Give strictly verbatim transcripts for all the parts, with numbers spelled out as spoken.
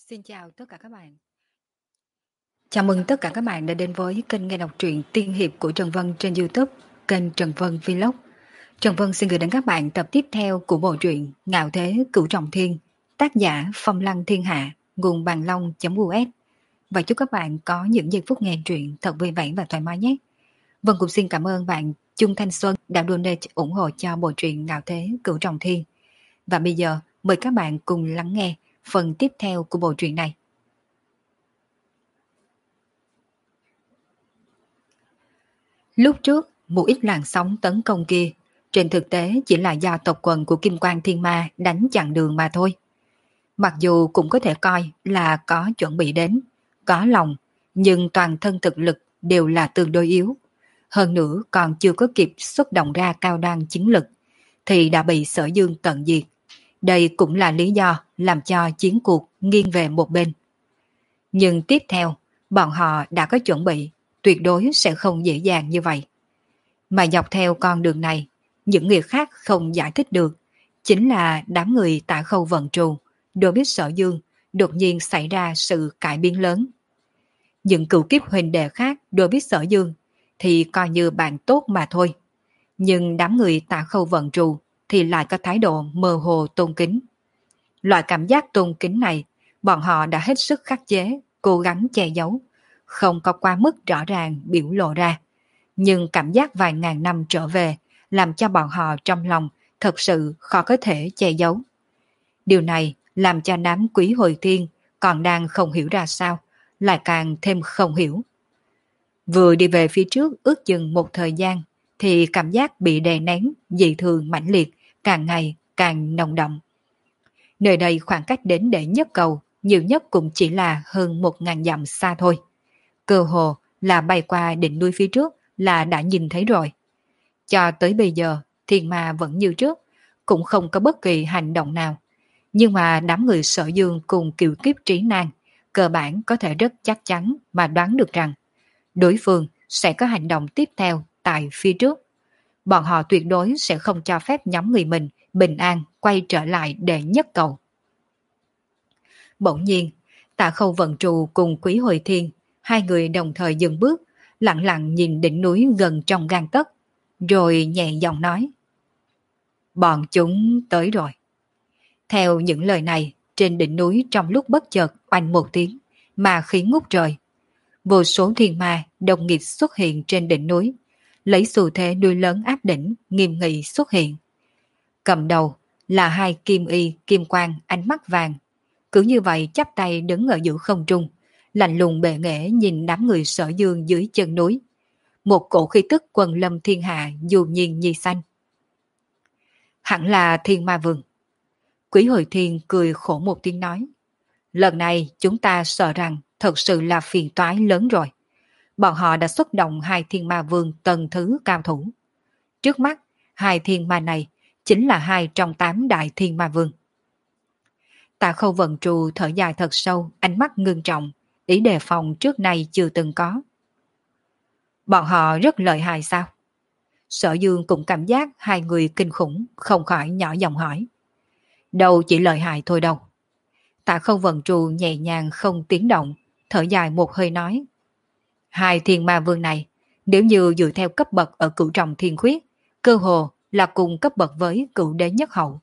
Xin chào tất cả các bạn. Chào mừng tất cả các bạn đã đến với kênh nghe đọc truyện tiên hiệp của Trần Vân trên YouTube, kênh Trần Vân Vlog. Trần Vân xin gửi đến các bạn tập tiếp theo của bộ truyện Ngạo Thế Cửu Trọng Thiên, tác giả Phong Lăng Thiên Hạ, nguồn bàn long.us. Và chúc các bạn có những giây phút nghe truyện thật vui vẻ và thoải mái nhé. Vân cũng xin cảm ơn bạn Trung Thanh Xuân đã donate ủng hộ cho bộ truyện Ngạo Thế Cửu Trọng Thiên. Và bây giờ mời các bạn cùng lắng nghe phần tiếp theo của bộ truyện này. Lúc trước, một ít làn sóng tấn công kia, trên thực tế chỉ là do tộc quần của Kim Quang Thiên Ma đánh chặn đường mà thôi. Mặc dù cũng có thể coi là có chuẩn bị đến, có lòng, nhưng toàn thân thực lực đều là tương đối yếu. Hơn nữa còn chưa có kịp xuất động ra cao đan chiến lực, thì đã bị Sở Dương tận diệt. Đây cũng là lý do làm cho chiến cuộc nghiêng về một bên. Nhưng tiếp theo, bọn họ đã có chuẩn bị, tuyệt đối sẽ không dễ dàng như vậy. Mà dọc theo con đường này, những người khác không giải thích được, chính là đám người Tạ Khâu Vận Trù, đối biết Sở Dương, đột nhiên xảy ra sự cải biến lớn. Những cựu kiếp huynh đệ khác đối biết Sở Dương, thì coi như bạn tốt mà thôi. Nhưng đám người Tạ Khâu Vận Trù thì lại có thái độ mơ hồ tôn kính. Loại cảm giác tôn kính này, bọn họ đã hết sức khắc chế, cố gắng che giấu, không có quá mức rõ ràng biểu lộ ra. Nhưng cảm giác vài ngàn năm trở về làm cho bọn họ trong lòng thật sự khó có thể che giấu. Điều này làm cho đám Quý Hồi Thiên còn đang không hiểu ra sao, lại càng thêm không hiểu. Vừa đi về phía trước ước chừng một thời gian, thì cảm giác bị đè nén, dị thường mãnh liệt, càng ngày càng nồng đậm. Nơi đây khoảng cách đến đệ nhất cầu, nhiều nhất cũng chỉ là hơn một ngàn dặm xa thôi. Cơ hồ là bay qua đỉnh núi phía trước là đã nhìn thấy rồi. Cho tới bây giờ, Thiên Ma vẫn như trước, cũng không có bất kỳ hành động nào. Nhưng mà đám người Sở Dương cùng kiều kiếp trí nan, cơ bản có thể rất chắc chắn mà đoán được rằng đối phương sẽ có hành động tiếp theo tại phía trước. Bọn họ tuyệt đối sẽ không cho phép nhóm người mình bình an quay trở lại đệ nhất cầu. Bỗng nhiên, Tạ Khâu Vận Trù cùng Quý Hồi Thiên, hai người đồng thời dừng bước, lặng lặng nhìn đỉnh núi gần trong gang tấc, rồi nhẹ giọng nói: bọn chúng tới rồi. Theo những lời này, trên đỉnh núi trong lúc bất chợt oanh một tiếng, mà khí ngút trời. Vô số thiên ma đồng nghịch xuất hiện trên đỉnh núi, lấy xu thế đuôi lớn áp đỉnh, nghiêm nghị xuất hiện. Cầm đầu là hai kim y, kim quang, ánh mắt vàng. Cứ như vậy chắp tay đứng ở giữa không trung, lạnh lùng bệ nghệ nhìn đám người Sở Dương dưới chân núi. Một cổ khí tức quần lâm thiên hạ dù nhiên nhi xanh. Hẳn là Thiên Ma Vương. Quý Hồi Thiên cười khổ một tiếng nói: lần này chúng ta sợ rằng thật sự là phiền toái lớn rồi. Bọn họ đã xuất động hai Thiên Ma Vương tầng thứ cao thủ. Trước mắt, hai Thiên Ma này chính là hai trong tám đại Thiên Ma Vương. Tạ Khâu Vận Trù thở dài thật sâu, ánh mắt ngưng trọng, ý đề phòng trước nay chưa từng có. Bọn họ rất lợi hại sao? Sở Dương cũng cảm giác hai người kinh khủng, không khỏi nhỏ giọng hỏi. Đâu chỉ lợi hại thôi đâu. Tạ Khâu Vận Trù nhẹ nhàng không tiếng động, thở dài một hơi nói. Hai Thiên Ma Vương này, nếu như dựa theo cấp bậc ở Cửu Trọng Thiên Khuyết, cơ hồ là cùng cấp bậc với Cửu Đế Nhất Hậu.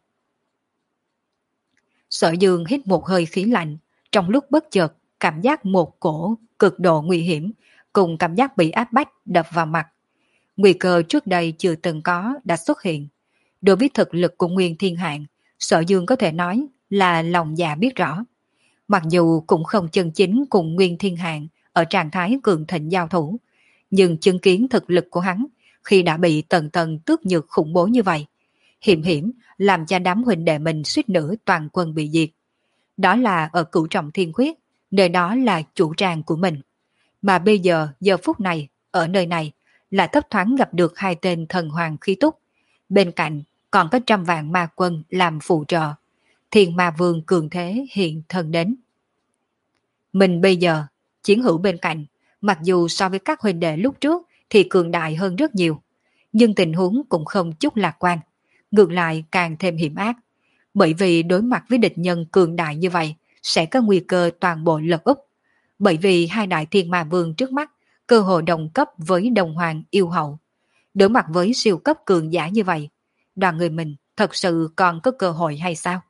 Sở Dương hít một hơi khí lạnh, trong lúc bất chợt cảm giác một cổ cực độ nguy hiểm, cùng cảm giác bị áp bách đập vào mặt. Nguy cơ trước đây chưa từng có đã xuất hiện. Đối với thực lực của Nguyên Thiên Hạng, Sở Dương có thể nói là lòng dạ biết rõ. Mặc dù cũng không chân chính cùng Nguyên Thiên Hạng ở trạng thái cường thịnh giao thủ, nhưng chứng kiến thực lực của hắn khi đã bị tầng tầng tước nhược khủng bố như vậy, hiểm hiểm làm cho đám huynh đệ mình suýt nữa toàn quân bị diệt. Đó là ở Cửu Trọng Thiên Khuyết, nơi đó là chủ tràng của mình. Mà bây giờ, giờ phút này, ở nơi này, là thấp thoáng gặp được hai tên thần hoàng khí túc. Bên cạnh còn có trăm vạn ma quân làm phụ trợ. Thiên Ma Vương cường thế hiện thân đến. Mình bây giờ, chiến hữu bên cạnh, mặc dù so với các huynh đệ lúc trước thì cường đại hơn rất nhiều, nhưng tình huống cũng không chút lạc quan, ngược lại càng thêm hiểm ác. Bởi vì đối mặt với địch nhân cường đại như vậy, sẽ có nguy cơ toàn bộ lật úp, bởi vì hai đại thiên ma vương trước mắt cơ hội đồng cấp với đồng hoàng yêu hậu. Đối mặt với siêu cấp cường giả như vậy, đoàn người mình thật sự còn có cơ hội hay sao?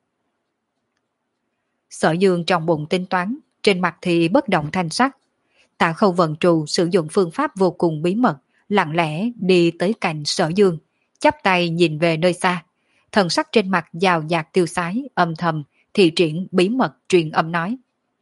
Sở Dương trong bụng tính toán, trên mặt thì bất động thanh sắc. Tạ Khâu Vận Trù sử dụng phương pháp vô cùng bí mật, lặng lẽ đi tới cạnh Sở Dương, chắp tay nhìn về nơi xa. Thần sắc trên mặt giàu dạt tiêu sái, âm thầm, thì triển bí mật truyền âm nói.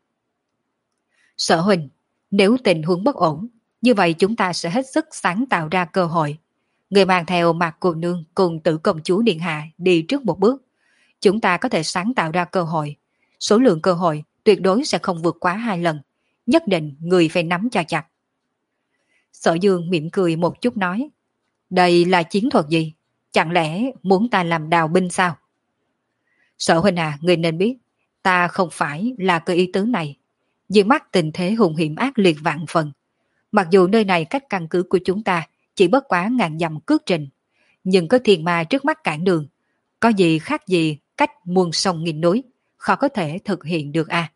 Sở huynh, nếu tình huống bất ổn, như vậy chúng ta sẽ hết sức sáng tạo ra cơ hội. Người mang theo Mạc Cô Nương cùng Tử Công Chúa Điện Hạ đi trước một bước. Chúng ta có thể sáng tạo ra cơ hội. Số lượng cơ hội tuyệt đối sẽ không vượt quá hai lần. Nhất định người phải nắm cho chặt. Sở Dương mỉm cười một chút nói. Đây là chiến thuật gì? Chẳng lẽ muốn ta làm đào binh sao? Sở huynh à, người nên biết, ta không phải là cơ ý tứ này. Dưới mắt tình thế hùng hiểm ác liệt vạn phần. Mặc dù nơi này cách căn cứ của chúng ta chỉ bất quá ngàn dặm cước trình, nhưng có thiên ma trước mắt cản đường. Có gì khác gì cách muôn sông nghìn núi, khó có thể thực hiện được à?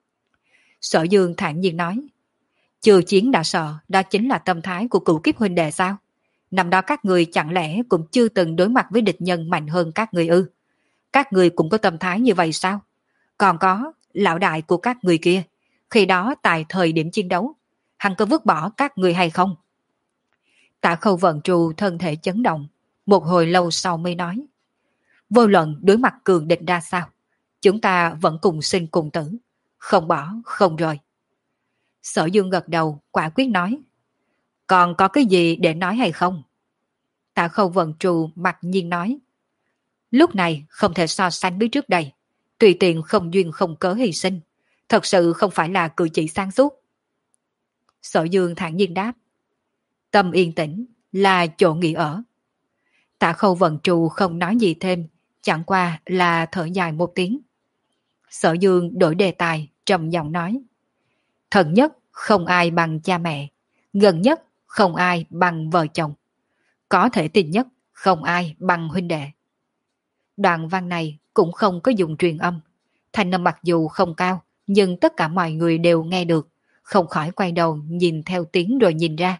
Sở Dương thản nhiên nói. Chưa chiến đã sợ, đó chính là tâm thái của cửu kiếp huynh đệ sao? Năm đó các người chẳng lẽ cũng chưa từng đối mặt với địch nhân mạnh hơn các người ư? Các người cũng có tâm thái như vậy sao? Còn có lão đại của các người kia, khi đó tại thời điểm chiến đấu, hắn có vứt bỏ các người hay không? Tạ Khâu Vận Trù thân thể chấn động, một hồi lâu sau mới nói. Vô luận đối mặt cường địch ra sao, chúng ta vẫn cùng sinh cùng tử, không bỏ không rời. Sở Dương gật đầu, quả quyết nói. Còn có cái gì để nói hay không? Tạ Khâu Vận Trù mặc nhiên nói. Lúc này không thể so sánh với trước đây, tùy tiện không duyên không cớ hy sinh, thật sự không phải là cử chỉ sáng suốt. Sở Dương thản nhiên đáp. Tâm yên tĩnh là chỗ nghỉ ở. Tạ Khâu Vận Trù không nói gì thêm, chẳng qua là thở dài một tiếng. Sở Dương đổi đề tài, trầm giọng nói. Thân nhất không ai bằng cha mẹ, gần nhất không ai bằng vợ chồng, có thể tin nhất không ai bằng huynh đệ. Đoạn văn này cũng không có dùng truyền âm, thanh âm mặc dù không cao, nhưng tất cả mọi người đều nghe được, không khỏi quay đầu nhìn theo tiếng rồi nhìn ra.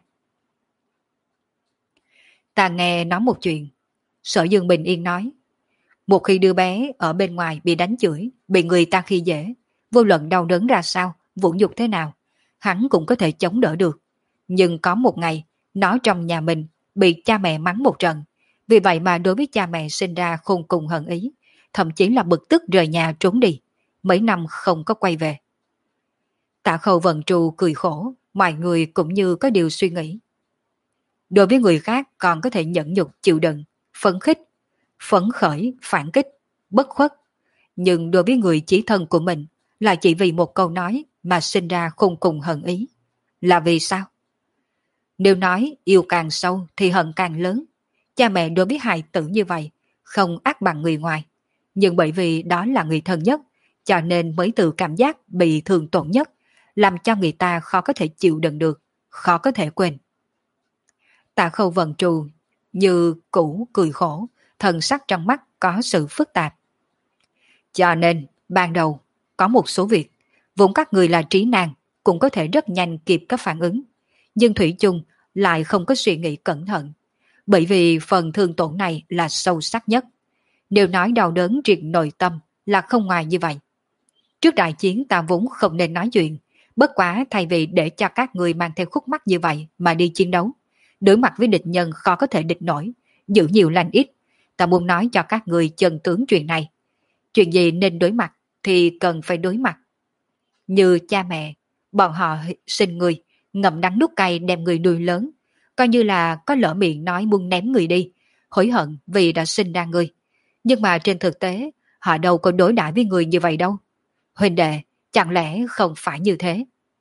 Ta nghe nói một chuyện. Sở Dương bình yên nói. Một khi đứa bé ở bên ngoài bị đánh chửi, bị người ta khi dễ, vô luận đau đớn ra sao, vũ nhục thế nào, hắn cũng có thể chống đỡ được. Nhưng có một ngày, nó trong nhà mình bị cha mẹ mắng một trận, vì vậy mà đối với cha mẹ sinh ra khôn cùng hận ý, thậm chí là bực tức rời nhà trốn đi, mấy năm không có quay về. Tạ Khâu Vận Trù cười khổ, mọi người cũng như có điều suy nghĩ. Đối với người khác còn có thể nhẫn nhục chịu đựng, phấn khích, phấn khởi, phản kích, bất khuất. Nhưng đối với người chí thân của mình là chỉ vì một câu nói mà sinh ra khôn cùng hận ý. Là vì sao? Nếu nói yêu càng sâu thì hận càng lớn. Cha mẹ đối với hài tử như vậy không ác bằng người ngoài. Nhưng bởi vì đó là người thân nhất, cho nên mới tự cảm giác bị thương tổn nhất, làm cho người ta khó có thể chịu đựng được, khó có thể quên. Tạ Khâu Vận Trù như cũ cười khổ, thần sắc trong mắt có sự phức tạp. Cho nên, ban đầu, có một số việc, vốn các người là trí năng, cũng có thể rất nhanh kịp các phản ứng. Nhưng Thủy chung lại không có suy nghĩ cẩn thận. Bởi vì phần thương tổn này là sâu sắc nhất. Nếu nói đau đớn triệt nội tâm là không ngoài như vậy. Trước đại chiến ta vốn không nên nói chuyện, bất quá thay vì để cho các người mang theo khúc mắc như vậy mà đi chiến đấu, đối mặt với địch nhân khó có thể địch nổi, giữ nhiều lành ít, ta muốn nói cho các người chân tướng chuyện này. Chuyện gì nên đối mặt thì cần phải đối mặt. Như cha mẹ, bọn họ sinh người, ngậm đắng nuốt cay đem người nuôi lớn, coi như là có lỡ miệng nói muốn ném người đi, hối hận vì đã sinh ra người. Nhưng mà trên thực tế, họ đâu có đối đãi với người như vậy đâu. Huynh đệ, chẳng lẽ không phải như thế?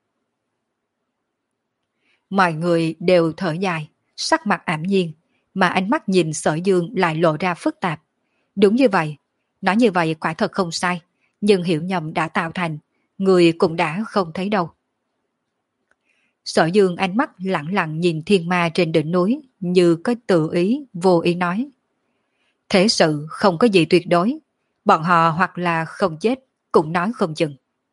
Mọi người đều thở dài, sắc mặt ảm nhiên, mà ánh mắt nhìn Sở Dương lại lộ ra phức tạp. Đúng như vậy, nói như vậy quả thật không sai, nhưng hiểu nhầm đã tạo thành, người cũng đã không thấy đâu. Sở Dương ánh mắt lặng lặng nhìn thiên ma trên đỉnh núi, như có tự ý, vô ý nói. Thế sự không có gì tuyệt đối, bọn họ hoặc là không chết, cũng nói không chừng.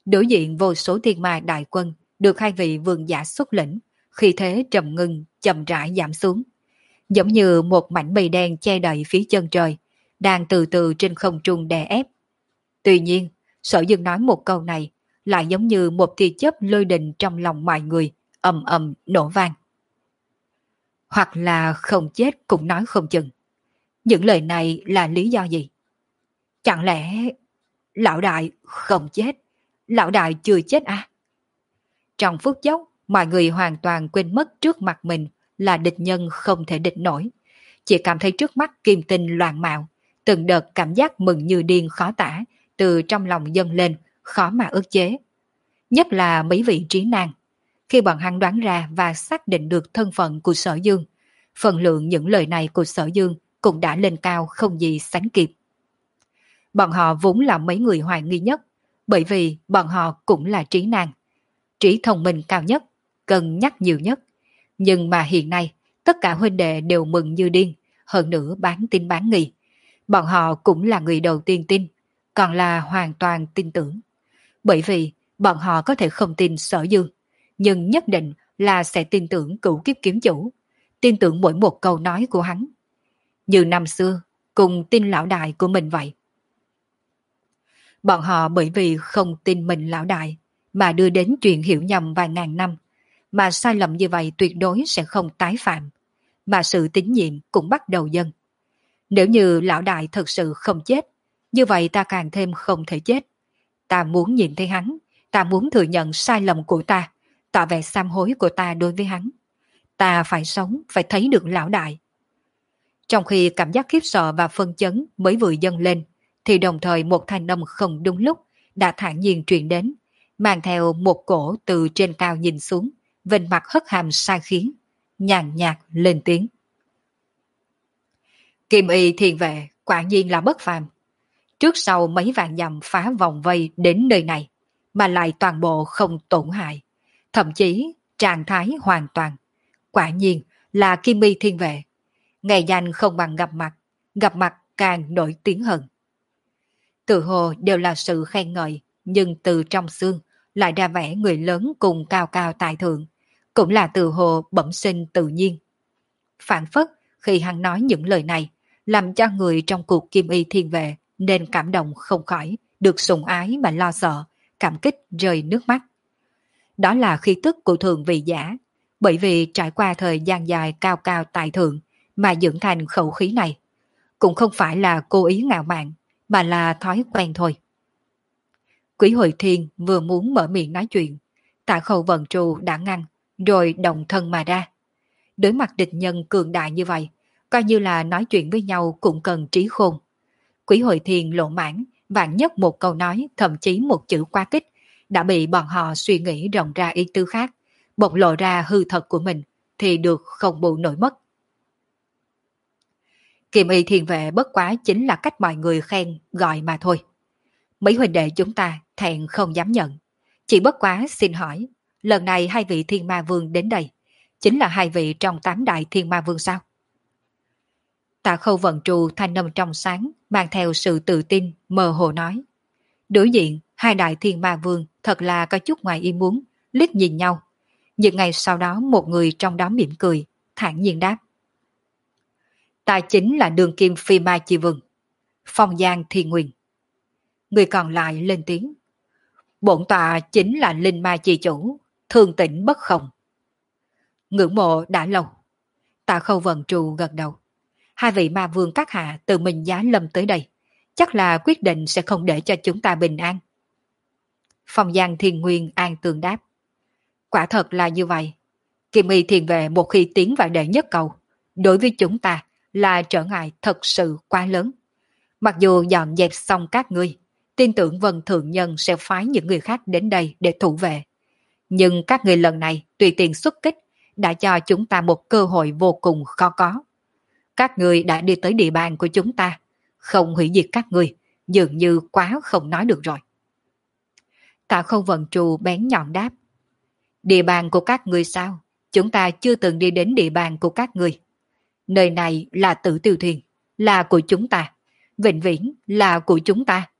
Đối diện vô số thiên ma đại quân được hai vị vương giả xuất lĩnh, khi thế trầm ngưng chậm rãi giảm xuống, giống như một mảnh mây đen che đậy phía chân trời, đang từ từ trên không trung đè ép. Tuy nhiên, Sở Dương nói một câu này lại giống như một tia chớp lôi đình trong lòng mọi người, ầm ầm nổ vang. Hoặc là không chết cũng nói không chừng. Những lời này là lý do gì? Chẳng lẽ lão đại không chết? Lão đại chưa chết à? Trong phút chốc, mọi người hoàn toàn quên mất trước mặt mình là địch nhân không thể địch nổi. Chỉ cảm thấy trước mắt kim tinh loạn mạo, từng đợt cảm giác mừng như điên khó tả, từ trong lòng dâng lên, khó mà ức chế. Nhất là mấy vị trí năng. Khi bọn hắn đoán ra và xác định được thân phận của Sở Dương, phần lượng những lời này của Sở Dương cũng đã lên cao không gì sánh kịp. Bọn họ vốn là mấy người hoài nghi nhất, bởi vì bọn họ cũng là trí năng. Trí thông minh cao nhất, cân nhắc nhiều nhất. Nhưng mà hiện nay, tất cả huynh đệ đều mừng như điên, hơn nữa bán tin bán nghi. Bọn họ cũng là người đầu tiên tin, còn là hoàn toàn tin tưởng. Bởi vì bọn họ có thể không tin Sở Dương, nhưng nhất định là sẽ tin tưởng Cửu Kiếp Kiếm Chủ, tin tưởng mỗi một câu nói của hắn. Như năm xưa, cùng tin lão đại của mình vậy. Bọn họ bởi vì không tin mình lão đại, mà đưa đến chuyện hiểu nhầm vài ngàn năm, mà sai lầm như vậy tuyệt đối sẽ không tái phạm, mà sự tín nhiệm cũng bắt đầu dâng. Nếu như lão đại thật sự không chết, như vậy ta càng thêm không thể chết. Ta muốn nhìn thấy hắn, ta muốn thừa nhận sai lầm của ta, tỏ vẻ sám hối của ta đối với hắn. Ta phải sống, phải thấy được lão đại. Trong khi cảm giác khiếp sợ và phân chấn mới vừa dâng lên, thì đồng thời một thanh âm không đúng lúc đã thản nhiên truyền đến, mang theo một cổ từ trên cao nhìn xuống, vênh mặt hất hàm sai khí, nhàn nhạt lên tiếng. Kim y thiên vệ quả nhiên là bất phàm. Trước sau mấy vạn dặm phá vòng vây đến nơi này, mà lại toàn bộ không tổn hại, thậm chí trạng thái hoàn toàn. Quả nhiên là Kim y thiên vệ. Ngày danh không bằng gặp mặt, gặp mặt càng nổi tiếng hơn. Tự hồ đều là sự khen ngợi, nhưng từ trong xương lại ra vẻ người lớn cùng cao cao tại thượng, cũng là từ hồ bẩm sinh tự nhiên. Phản phất khi hắn nói những lời này, làm cho người trong cuộc Kim y thiên vệ nên cảm động không khỏi, được sủng ái mà lo sợ, cảm kích rơi nước mắt. Đó là khí tức của thường vị giả, bởi vì trải qua thời gian dài cao cao tại thượng mà dưỡng thành khẩu khí này. Cũng không phải là cố ý ngạo mạn, mà là thói quen thôi. Quý Hội Thiên vừa muốn mở miệng nói chuyện, Tạ Khâu Vận Trù đã ngăn, rồi đồng thân mà ra. Đối mặt địch nhân cường đại như vậy, coi như là nói chuyện với nhau cũng cần trí khôn. Quý Hội Thiên lộ mãn, vạn nhất một câu nói, thậm chí một chữ quá kích, đã bị bọn họ suy nghĩ rộng ra ý tư khác, bộc lộ ra hư thật của mình, thì được không bù nổi mất. Kim y thiên vệ bất quá chính là cách mọi người khen gọi mà thôi. Mấy huynh đệ chúng ta thẹn không dám nhận. Chỉ bất quá xin hỏi, lần này hai vị thiên ma vương đến đây, chính là hai vị trong tám đại thiên ma vương sao? Tạ Khâu Vận Trù thanh âm trong sáng, mang theo sự tự tin, mơ hồ nói. Đối diện, hai đại thiên ma vương thật là có chút ngoài ý muốn, liếc nhìn nhau. Nhưng ngày sau đó một người trong đó mỉm cười, thản nhiên đáp. Ta chính là đường kim phi ma chi vương, Phong Giang Thiên Nguyên. Người còn lại lên tiếng. Bổn tọa chính là linh ma chi chủ, Thương Tĩnh Bất Không. Ngưỡng mộ đã lâu. Tạ Khâu Vận Trù gật đầu. Hai vị ma vương các hạ từ mình giá lâm tới đây, chắc là quyết định sẽ không để cho chúng ta bình an. Phong Giang Thiên Nguyên an tường đáp. Quả thật là như vậy. Kim y thiên vệ một khi tiến vào đệ nhất cầu, đối với chúng ta là trở ngại thật sự quá lớn. Mặc dù dọn dẹp xong các ngươi, tin tưởng Vân Thượng Nhân sẽ phái những người khác đến đây để thủ vệ. Nhưng các người lần này tùy tiện xuất kích đã cho chúng ta một cơ hội vô cùng khó có. Các người đã đi tới địa bàn của chúng ta, không hủy diệt các người, dường như quá không nói được rồi. Tạ Khâu Vận Trù bén nhọn đáp. Địa bàn của các người sao? Chúng ta chưa từng đi đến địa bàn của các người. Nơi này là Tử Tiêu Thuyền, là của chúng ta. Vĩnh viễn là của chúng ta.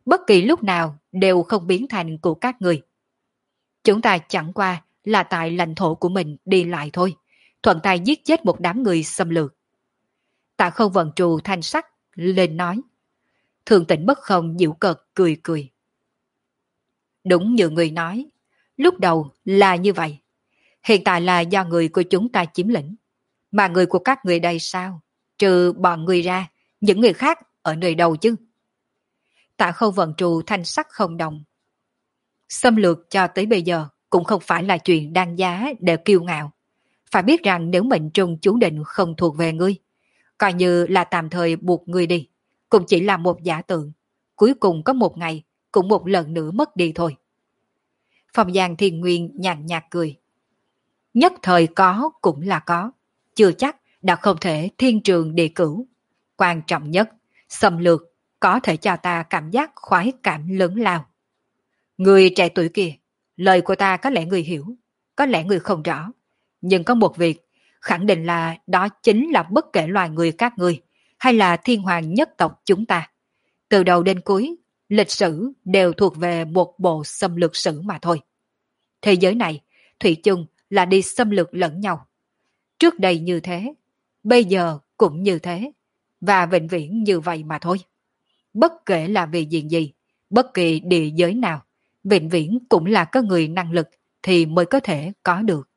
bất kỳ lúc nào đều không biến thành của các người. Chúng ta chẳng qua là tại lãnh thổ của mình đi lại thôi, thuận tay giết chết một đám người xâm lược. Tạ Khâu Vận Trù thanh sắc lên nói. Thường Tĩnh Bất Không giễu cợt cười cười. Đúng như người nói, lúc đầu là như vậy. Hiện tại là do người của chúng ta chiếm lĩnh. Mà người của các người đây sao? Trừ bọn người ra, những người khác ở nơi đâu chứ? Tạ Khâu Vận Trù thanh sắc không đồng. Xâm lược cho tới bây giờ cũng không phải là chuyện đáng giá để kiêu ngạo. Phải biết rằng nếu mệnh trung chú định không thuộc về ngươi, coi như là tạm thời buộc ngươi đi, cũng chỉ là một giả tượng. Cuối cùng có một ngày, cũng một lần nữa mất đi thôi. Phong Giang Thiên Nguyên nhàn nhạt cười. Nhất thời có cũng là có, chưa chắc đã không thể thiên trường địa cửu. Quan trọng nhất, xâm lược có thể cho ta cảm giác khoái cảm lớn lao. Người trẻ tuổi kia, lời của ta có lẽ người hiểu, có lẽ người không rõ. Nhưng có một việc, khẳng định là đó chính là bất kể loài người các ngươi, hay là thiên hoàng nhất tộc chúng ta. Từ đầu đến cuối, lịch sử đều thuộc về một bộ xâm lược sử mà thôi. Thế giới này, thủy chung là đi xâm lược lẫn nhau. Trước đây như thế, bây giờ cũng như thế, và vĩnh viễn như vậy mà thôi. Bất kể là vì chuyện gì, bất kỳ địa giới nào, vĩnh viễn cũng là có người năng lực thì mới có thể có được.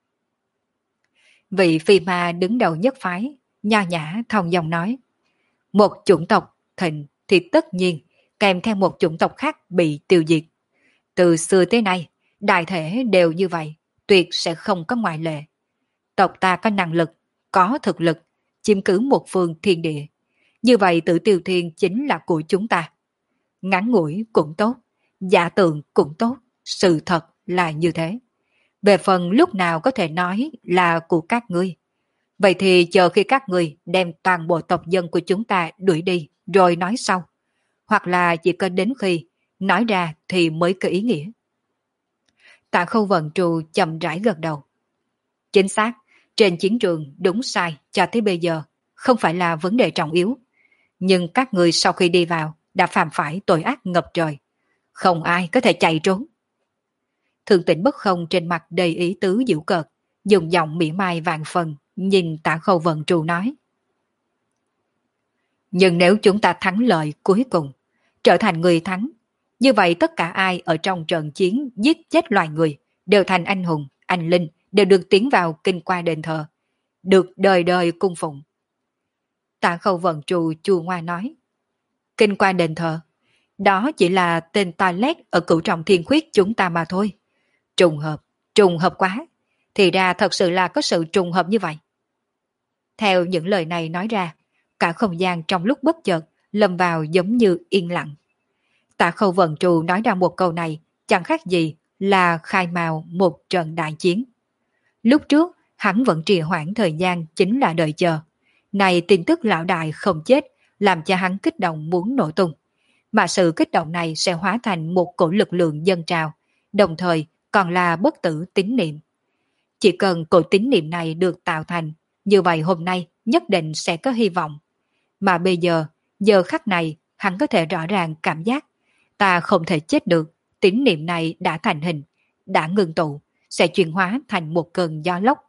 Vị phi ma đứng đầu nhất phái, nho nhã thông dong nói. Một chủng tộc thịnh thì tất nhiên kèm theo một chủng tộc khác bị tiêu diệt. Từ xưa tới nay, đại thể đều như vậy, tuyệt sẽ không có ngoại lệ. Tộc ta có năng lực, có thực lực, chiếm cứ một phương thiên địa. Như vậy tự tiêu thiên chính là của chúng ta. Ngắn ngủi cũng tốt, giả tượng cũng tốt, sự thật là như thế. Về phần lúc nào có thể nói là của các ngươi. Vậy thì chờ khi các ngươi đem toàn bộ tộc dân của chúng ta đuổi đi rồi nói sau. Hoặc là chỉ cần đến khi nói ra thì mới có ý nghĩa. Tạ Khâu Vận Trù chậm rãi gật đầu. Chính xác, trên chiến trường đúng sai cho tới bây giờ không phải là vấn đề trọng yếu. Nhưng các người sau khi đi vào đã phạm phải tội ác ngập trời. Không ai có thể chạy trốn. Thường Tĩnh Bất Không trên mặt đầy ý tứ giễu cợt, dùng giọng mỉa mai vạn phần, nhìn Tạ Khâu Vận Trù nói. Nhưng nếu chúng ta thắng lợi cuối cùng, trở thành người thắng, như vậy tất cả ai ở trong trận chiến giết chết loài người, đều thành anh hùng, anh linh, đều được tiến vào kinh qua đền thờ, được đời đời cung phụng. Tạ Khâu Vận Trù chua ngoa nói. Kinh qua đền thờ, đó chỉ là tên toilet ở cửu trọng thiên khuyết chúng ta mà thôi. Trùng hợp, trùng hợp quá, thì ra thật sự là có sự trùng hợp như vậy. Theo những lời này nói ra, cả không gian trong lúc bất chợt lâm vào giống như yên lặng. Tạ Khâu Vận Trù nói ra một câu này chẳng khác gì là khai mào một trận đại chiến. Lúc trước, hắn vẫn trì hoãn thời gian chính là đợi chờ. Này tin tức lão đại không chết làm cho hắn kích động muốn nổ tung. Mà sự kích động này sẽ hóa thành một cổ lực lượng dân trào, đồng thời còn là bất tử tín niệm. Chỉ cần cổ tín niệm này được tạo thành, như vậy hôm nay nhất định sẽ có hy vọng. Mà bây giờ, giờ khắc này, hắn có thể rõ ràng cảm giác ta không thể chết được, tín niệm này đã thành hình, đã ngừng tụ, sẽ chuyển hóa thành một cơn gió lốc.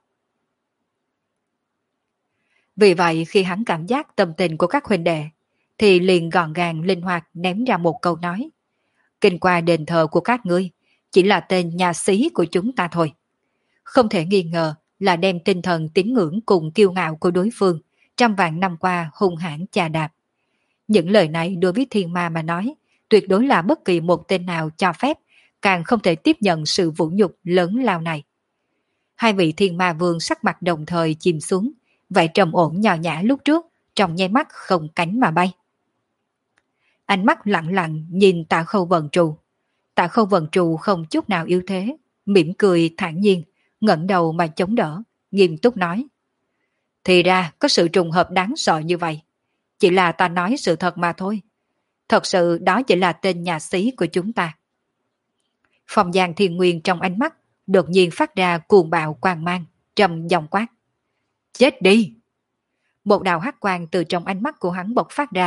Vì vậy khi hắn cảm giác tâm tình của các huynh đệ, thì liền gọn gàng linh hoạt ném ra một câu nói. Kinh qua đền thờ của các ngươi, chỉ là tên nhà xí của chúng ta thôi. Không thể nghi ngờ là đem tinh thần tín ngưỡng cùng kiêu ngạo của đối phương trăm vạn năm qua hung hãn chà đạp. Những lời này đối với thiên ma mà nói, tuyệt đối là bất kỳ một tên nào cho phép, càng không thể tiếp nhận sự vũ nhục lớn lao này. Hai vị thiên ma vương sắc mặt đồng thời chìm xuống, vậy trầm ổn nhỏ nhã lúc trước, trong nháy mắt không cánh mà bay. Ánh mắt lặng lặng nhìn Tạ Khâu Vận Trù. Tạ Khâu Vận Trù không chút nào yếu thế, mỉm cười thản nhiên, ngẩng đầu mà chống đỡ, nghiêm túc nói. Thì ra có sự trùng hợp đáng sợ như vậy. Chỉ là ta nói sự thật mà thôi. Thật sự đó chỉ là tên nhà xí của chúng ta. Phong Giang Thiên Nguyên trong ánh mắt đột nhiên phát ra cuồng bạo quang mang, trầm giọng quát. Chết đi! Một đạo hắc quang từ trong ánh mắt của hắn bộc phát ra,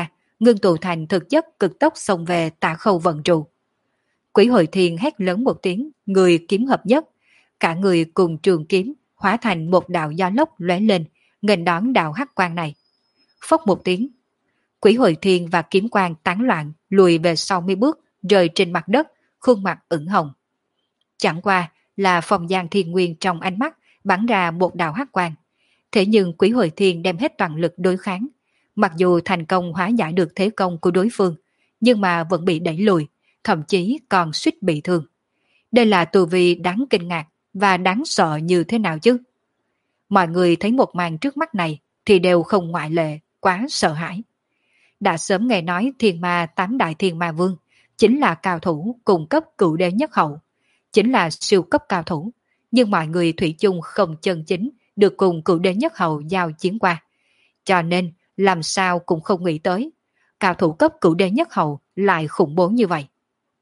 ngưng tụ thành thực chất cực tốc xông về Tạ Khâu vận trụ. Quỷ Hội Thiên hét lớn một tiếng, người kiếm hợp nhất, cả người cùng trường kiếm hóa thành một đạo gió lốc lóe lên, nghênh đón đạo hắc quang này. Phốc một tiếng, Quỷ Hội Thiên và kiếm quang tán loạn lùi về sau mấy bước, rơi trên mặt đất, khuôn mặt ửng hồng. Chẳng qua là Phong Giang Thiên Nguyên trong ánh mắt bắn ra một đạo hắc quang. Thế nhưng Quỷ Hội Thiên đem hết toàn lực đối kháng, mặc dù thành công hóa giải được thế công của đối phương, nhưng mà vẫn bị đẩy lùi, thậm chí còn suýt bị thương. Đây là tu vi đáng kinh ngạc và đáng sợ như thế nào chứ? Mọi người thấy một màn trước mắt này thì đều không ngoại lệ, quá sợ hãi. Đã sớm nghe nói thiên ma tám đại thiên ma vương chính là cao thủ cùng cấp cửu đế nhất hậu, chính là siêu cấp cao thủ, nhưng mọi người thủy chung không chân chính được cùng cửu đế nhất hậu giao chiến qua. Cho nên làm sao cũng không nghĩ tới, cao thủ cấp cửu đế nhất hậu lại khủng bố như vậy.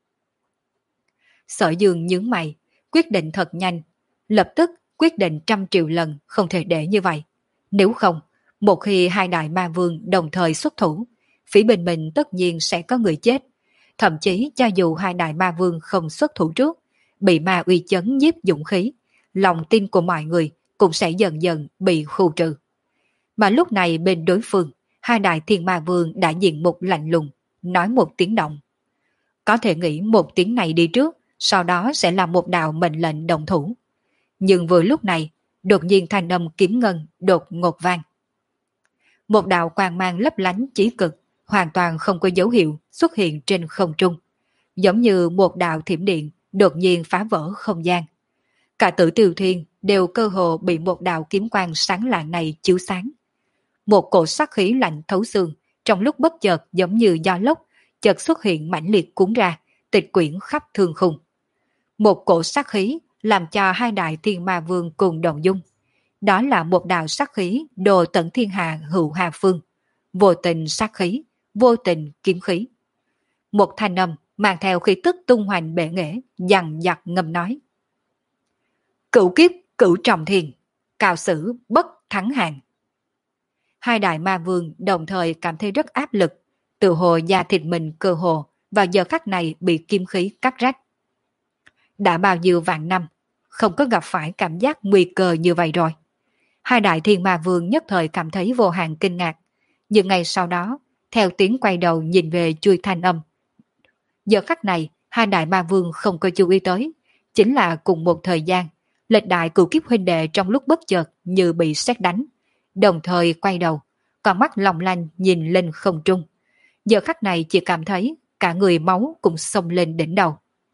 Sở Dương nhướng mày, quyết định thật nhanh, lập tức quyết định trăm triệu lần không thể để như vậy. Nếu không, một khi hai đại ma vương đồng thời xuất thủ, phía bên mình tất nhiên sẽ có người chết. Thậm chí cho dù hai đại ma vương không xuất thủ trước, bị ma uy chấn nhiếp dũng khí, lòng tin của mọi người cũng sẽ dần dần bị khu trừ. Mà lúc này bên đối phương, hai đại thiên ma vương đã diện một lạnh lùng, nói một tiếng động. Có thể nghĩ một tiếng này đi trước, sau đó sẽ là một đạo mệnh lệnh đồng thủ. Nhưng vừa lúc này, đột nhiên thanh âm kiếm ngân đột ngột vang. Một đạo quang mang lấp lánh chí cực, hoàn toàn không có dấu hiệu xuất hiện trên không trung, giống như một đạo thiểm điện đột nhiên phá vỡ không gian. Cả Tử Tiêu Thiên đều cơ hồ bị một đạo kiếm quang sáng lạng này chiếu sáng. Một cổ sát khí lạnh thấu xương, trong lúc bất chợt giống như gió lốc, chợt xuất hiện mãnh liệt cuốn ra, tịch quyển khắp thương khung. Một cổ sát khí làm cho hai đại thiên ma vương cùng đồng dung. Đó là một đạo sát khí đồ tận thiên hà hữu hà phương, vô tình sát khí, vô tình kiếm khí. Một thanh âm mang theo khí tức tung hoành bệ nghệ, dằn dặt ngâm nói. Cửu kiếp, cửu trọng thiền, cao sử bất thắng hàng. Hai đại ma vương đồng thời cảm thấy rất áp lực, tự hồ da thịt mình cơ hồ vào giờ khắc này bị kim khí cắt rách. Đã bao nhiêu vạn năm, không có gặp phải cảm giác nguy cơ như vậy rồi. Hai đại thiên ma vương nhất thời cảm thấy vô hạn kinh ngạc, nhưng ngay sau đó, theo tiếng quay đầu nhìn về chui thanh âm. Giờ khắc này, hai đại ma vương không có chú ý tới, chính là cùng một thời gian, lịch đại cửu kiếp huynh đệ trong lúc bất chợt như bị sét đánh, đồng thời quay đầu, con mắt long lanh nhìn lên không trung. Giờ khắc này chỉ cảm thấy cả người máu cũng xông lên đỉnh đầu.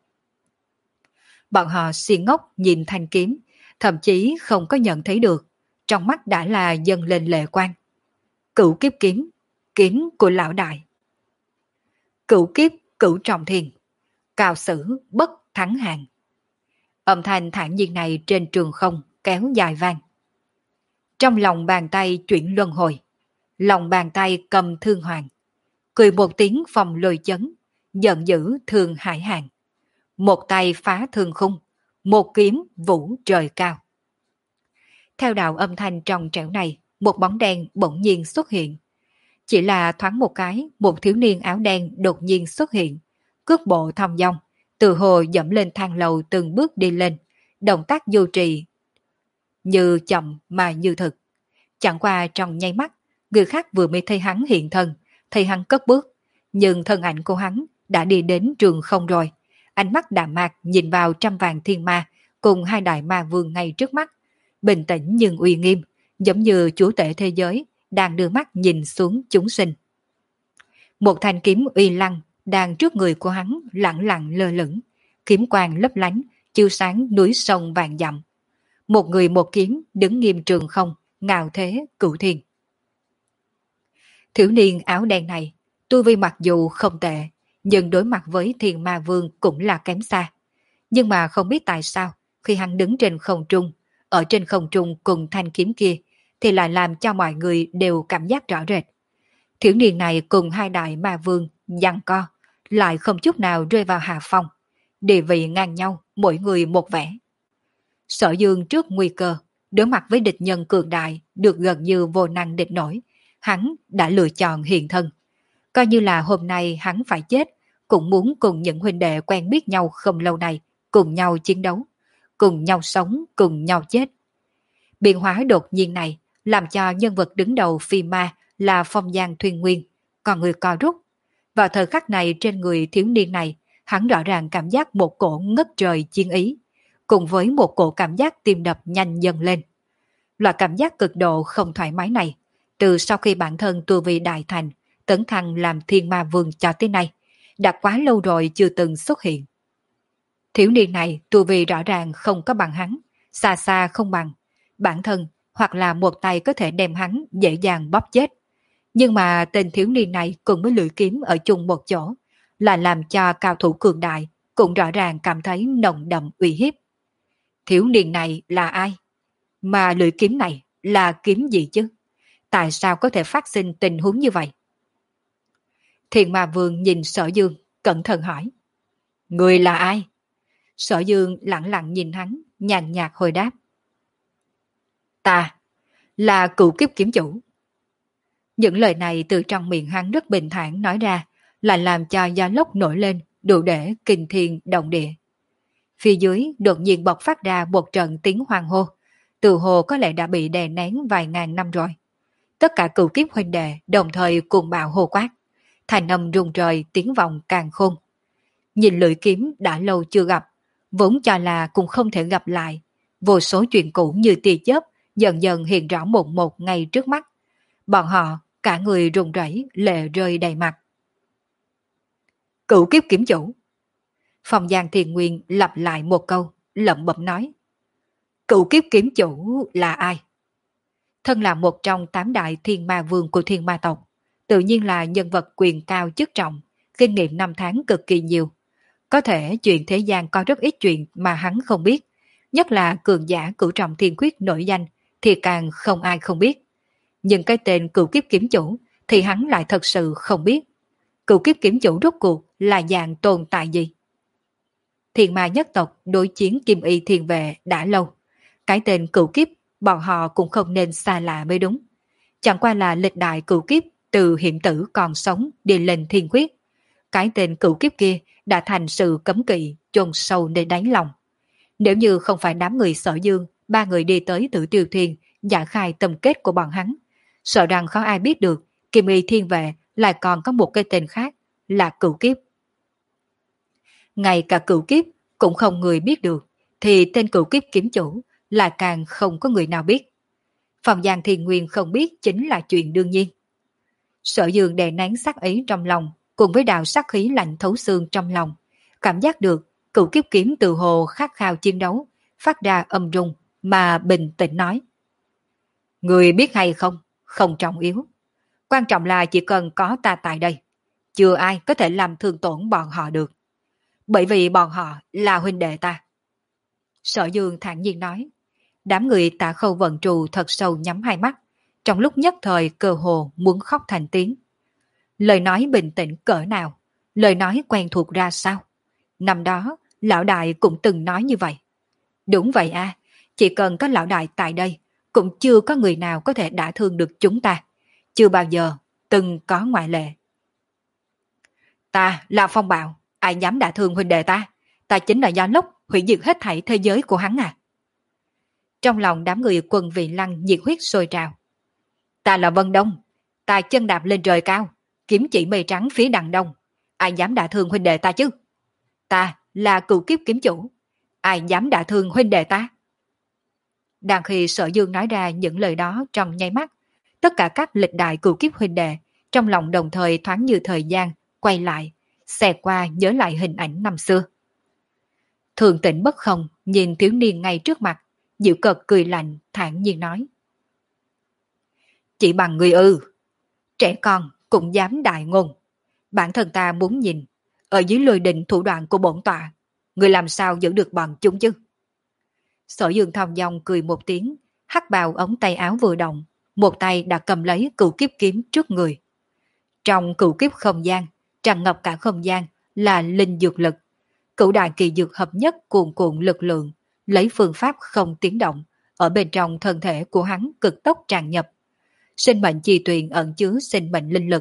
Bọn họ si ngốc nhìn thanh kiếm, thậm chí không có nhận thấy được, trong mắt đã là dâng lên lệ quang. Cửu kiếp kiếm, kiếm của lão đại. Cửu kiếp, cửu trọng thiền, cao sử bất thắng hàng. Âm thanh thản nhiên này trên trường không kéo dài vang. Trong lòng bàn tay chuyển luân hồi, lòng bàn tay cầm thương hoàng, cười một tiếng phòng lôi chấn, giận dữ thương hải hàng. Một tay phá thương khung, một kiếm vũ trời cao. Theo đạo âm thanh trong trẻo này, một bóng đen bỗng nhiên xuất hiện. Chỉ là thoáng một cái, một thiếu niên áo đen đột nhiên xuất hiện, cước bộ thong dong, từ hồ dẫm lên thang lầu từng bước đi lên, động tác du trì như chậm mà như thực. Chẳng qua trong nháy mắt, người khác vừa mới thấy hắn hiện thân, thấy hắn cất bước, nhưng thân ảnh của hắn đã đi đến trường không rồi. Ánh mắt đạm mạc nhìn vào trăm vàng thiên ma cùng hai đại ma vương ngay trước mắt, bình tĩnh nhưng uy nghiêm, giống như chúa tể thế giới đang đưa mắt nhìn xuống chúng sinh. Một thanh kiếm uy lăng đang trước người của hắn lặng lặng lơ lửng, kiếm quang lấp lánh, chiếu sáng núi sông vàng dặm. Một người một kiếm đứng nghiêm trường không, ngạo thế cửu thiên. Thiếu niên áo đen này, tu vi mặc dù không tệ, nhưng đối mặt với thiên ma vương cũng là kém xa. Nhưng mà không biết tại sao, khi hắn đứng trên không trung, ở trên không trung cùng thanh kiếm kia, thì lại làm cho mọi người đều cảm giác rõ rệt. Thiếu niên này cùng hai đại ma vương giằng co, lại không chút nào rơi vào hạ phong. Địa vị ngang nhau, mỗi người một vẻ. Sở Dương trước nguy cơ, đối mặt với địch nhân cường đại, được gần như vô năng địch nổi, hắn đã lựa chọn hiện thân. Coi như là hôm nay hắn phải chết, cũng muốn cùng những huynh đệ quen biết nhau không lâu này, cùng nhau chiến đấu, cùng nhau sống, cùng nhau chết. Biến hóa đột nhiên này làm cho nhân vật đứng đầu phi ma là Phong Giang Thuyên Nguyên, còn người co rút. Vào thời khắc này trên người thiếu niên này, hắn rõ ràng cảm giác một cổ ngất trời chiến ý, cùng với một cổ cảm giác tim đập nhanh dần lên. Loại cảm giác cực độ không thoải mái này, từ sau khi bản thân tu vi đại thành, tấn thăng làm thiên ma vương cho tới nay, đã quá lâu rồi chưa từng xuất hiện. Thiếu niên này tu vi rõ ràng không có bằng hắn, xa xa không bằng. Bản thân hoặc là một tay có thể đem hắn dễ dàng bóp chết. Nhưng mà tên thiếu niên này cùng với lưỡi kiếm ở chung một chỗ, là làm cho cao thủ cường đại cũng rõ ràng cảm thấy nồng đậm uy hiếp. Thiếu niên này là ai? Mà lưỡi kiếm này là kiếm gì chứ? Tại sao có thể phát sinh tình huống như vậy? Thiền Ma Vương nhìn Sở Dương, cẩn thận hỏi. Người là ai? Sở Dương lặng lặng nhìn hắn, nhàn nhạt hồi đáp. Ta là cựu kiếp kiếm chủ. Những lời này từ trong miệng hắn rất bình thản nói ra, là làm cho gió lốc nổi lên, đủ để kinh thiên động địa. Phía dưới đột nhiên bộc phát ra một trận tiếng hoang hô, từ hồ có lẽ đã bị đè nén vài ngàn năm rồi. Tất cả cựu kiếp huynh đệ đồng thời cùng bạo hô quát, thành âm rung trời tiếng vọng càng khôn. Nhìn lưỡi kiếm đã lâu chưa gặp, vốn cho là cũng không thể gặp lại, vô số chuyện cũ như tia chớp dần dần hiện rõ một một ngay trước mắt. Bọn họ cả người run rẩy, lệ rơi đầy mặt. Cựu kiếp kiếm chủ. Phong Giang Thiền Nguyên lặp lại một câu, lẩm bẩm nói. Cựu kiếp kiếm chủ là ai? Thân là một trong tám đại thiên ma vương của thiên ma tộc, tự nhiên là nhân vật quyền cao chức trọng, kinh nghiệm năm tháng cực kỳ nhiều. Có thể chuyện thế gian có rất ít chuyện mà hắn không biết, nhất là cường giả cửu trọng thiên quyết nổi danh thì càng không ai không biết. Nhưng cái tên cựu kiếp kiếm chủ thì hắn lại thật sự không biết. Cựu kiếp kiếm chủ rốt cuộc là dạng tồn tại gì? Thiên ma nhất tộc đối chiến Kim Y Thiên Vệ đã lâu. Cái tên cựu kiếp bọn họ cũng không nên xa lạ mới đúng. Chẳng qua là lịch đại cựu kiếp từ hiểm tử còn sống đi lên thiên quyết. Cái tên cựu kiếp kia đã thành sự cấm kỵ chôn sâu nơi đáy lòng. Nếu như không phải đám người Sở Dương, ba người đi tới Tử Tiêu Thiên giải khai tâm kết của bọn hắn, sợ rằng khó ai biết được Kim Y Thiên Vệ lại còn có một cái tên khác là cựu kiếp. Ngay cả cựu kiếp cũng không người biết được, thì tên cựu kiếp kiếm chủ là càng không có người nào biết. Phong Giang Thiên Nguyên không biết chính là chuyện đương nhiên. Sở Dương đè nén sát ý trong lòng, cùng với đạo sát khí lạnh thấu xương trong lòng, cảm giác được cựu kiếp kiếm từ hồ khát khao chiến đấu, phát ra âm rung mà bình tĩnh nói. Người biết hay không, không trọng yếu. Quan trọng là chỉ cần có ta tại đây, chưa ai có thể làm thương tổn bọn họ được. Bởi vì bọn họ là huynh đệ ta. Sở Dương thản nhiên nói. Đám người Tạ Khâu vận trù thật sâu nhắm hai mắt, trong lúc nhất thời cơ hồ muốn khóc thành tiếng. Lời nói bình tĩnh cỡ nào, lời nói quen thuộc ra sao. Năm đó, lão đại cũng từng nói như vậy. Đúng vậy à, chỉ cần có lão đại tại đây, cũng chưa có người nào có thể đả thương được chúng ta. Chưa bao giờ, từng có ngoại lệ. Ta là Phong Bạo, ai dám đả thương huynh đệ ta? Ta chính là Gia Lốc, hủy diệt hết thảy thế giới của hắn à? Trong lòng đám người Quân Vị Lăng nhiệt huyết sôi trào. Ta là Vân Đông, ta chân đạp lên trời cao, kiếm chỉ mây trắng phía đằng đông. Ai dám đả thương huynh đệ ta chứ? Ta là cựu kiếp kiếm chủ, ai dám đả thương huynh đệ ta? Đang khi Sở Dương nói ra những lời đó trong nháy mắt, tất cả các lịch đại cựu kiếp huynh đệ trong lòng đồng thời thoáng như thời gian quay lại, xè qua nhớ lại hình ảnh năm xưa. Thường Tĩnh bất không nhìn thiếu niên ngay trước mặt, dịu cợt cười lạnh thản nhiên nói. Chỉ bằng người ư, trẻ con cũng dám đại ngôn. Bản thân ta muốn nhìn, ở dưới lôi đình thủ đoạn của bổn tọa, người làm sao giữ được bọn chúng chứ? Sở Dương thong dong cười một tiếng, hắc bào ống tay áo vừa động, một tay đã cầm lấy cựu kiếp kiếm trước người. Trong cựu kiếp không gian, tràn ngập cả không gian là linh dược lực. Cựu đại kỳ dược hợp nhất cuồn cuộn lực lượng, lấy phương pháp không tiếng động, ở bên trong thân thể của hắn cực tốc tràn nhập. Sinh mệnh chi tuyền ẩn chứa sinh mệnh linh lực,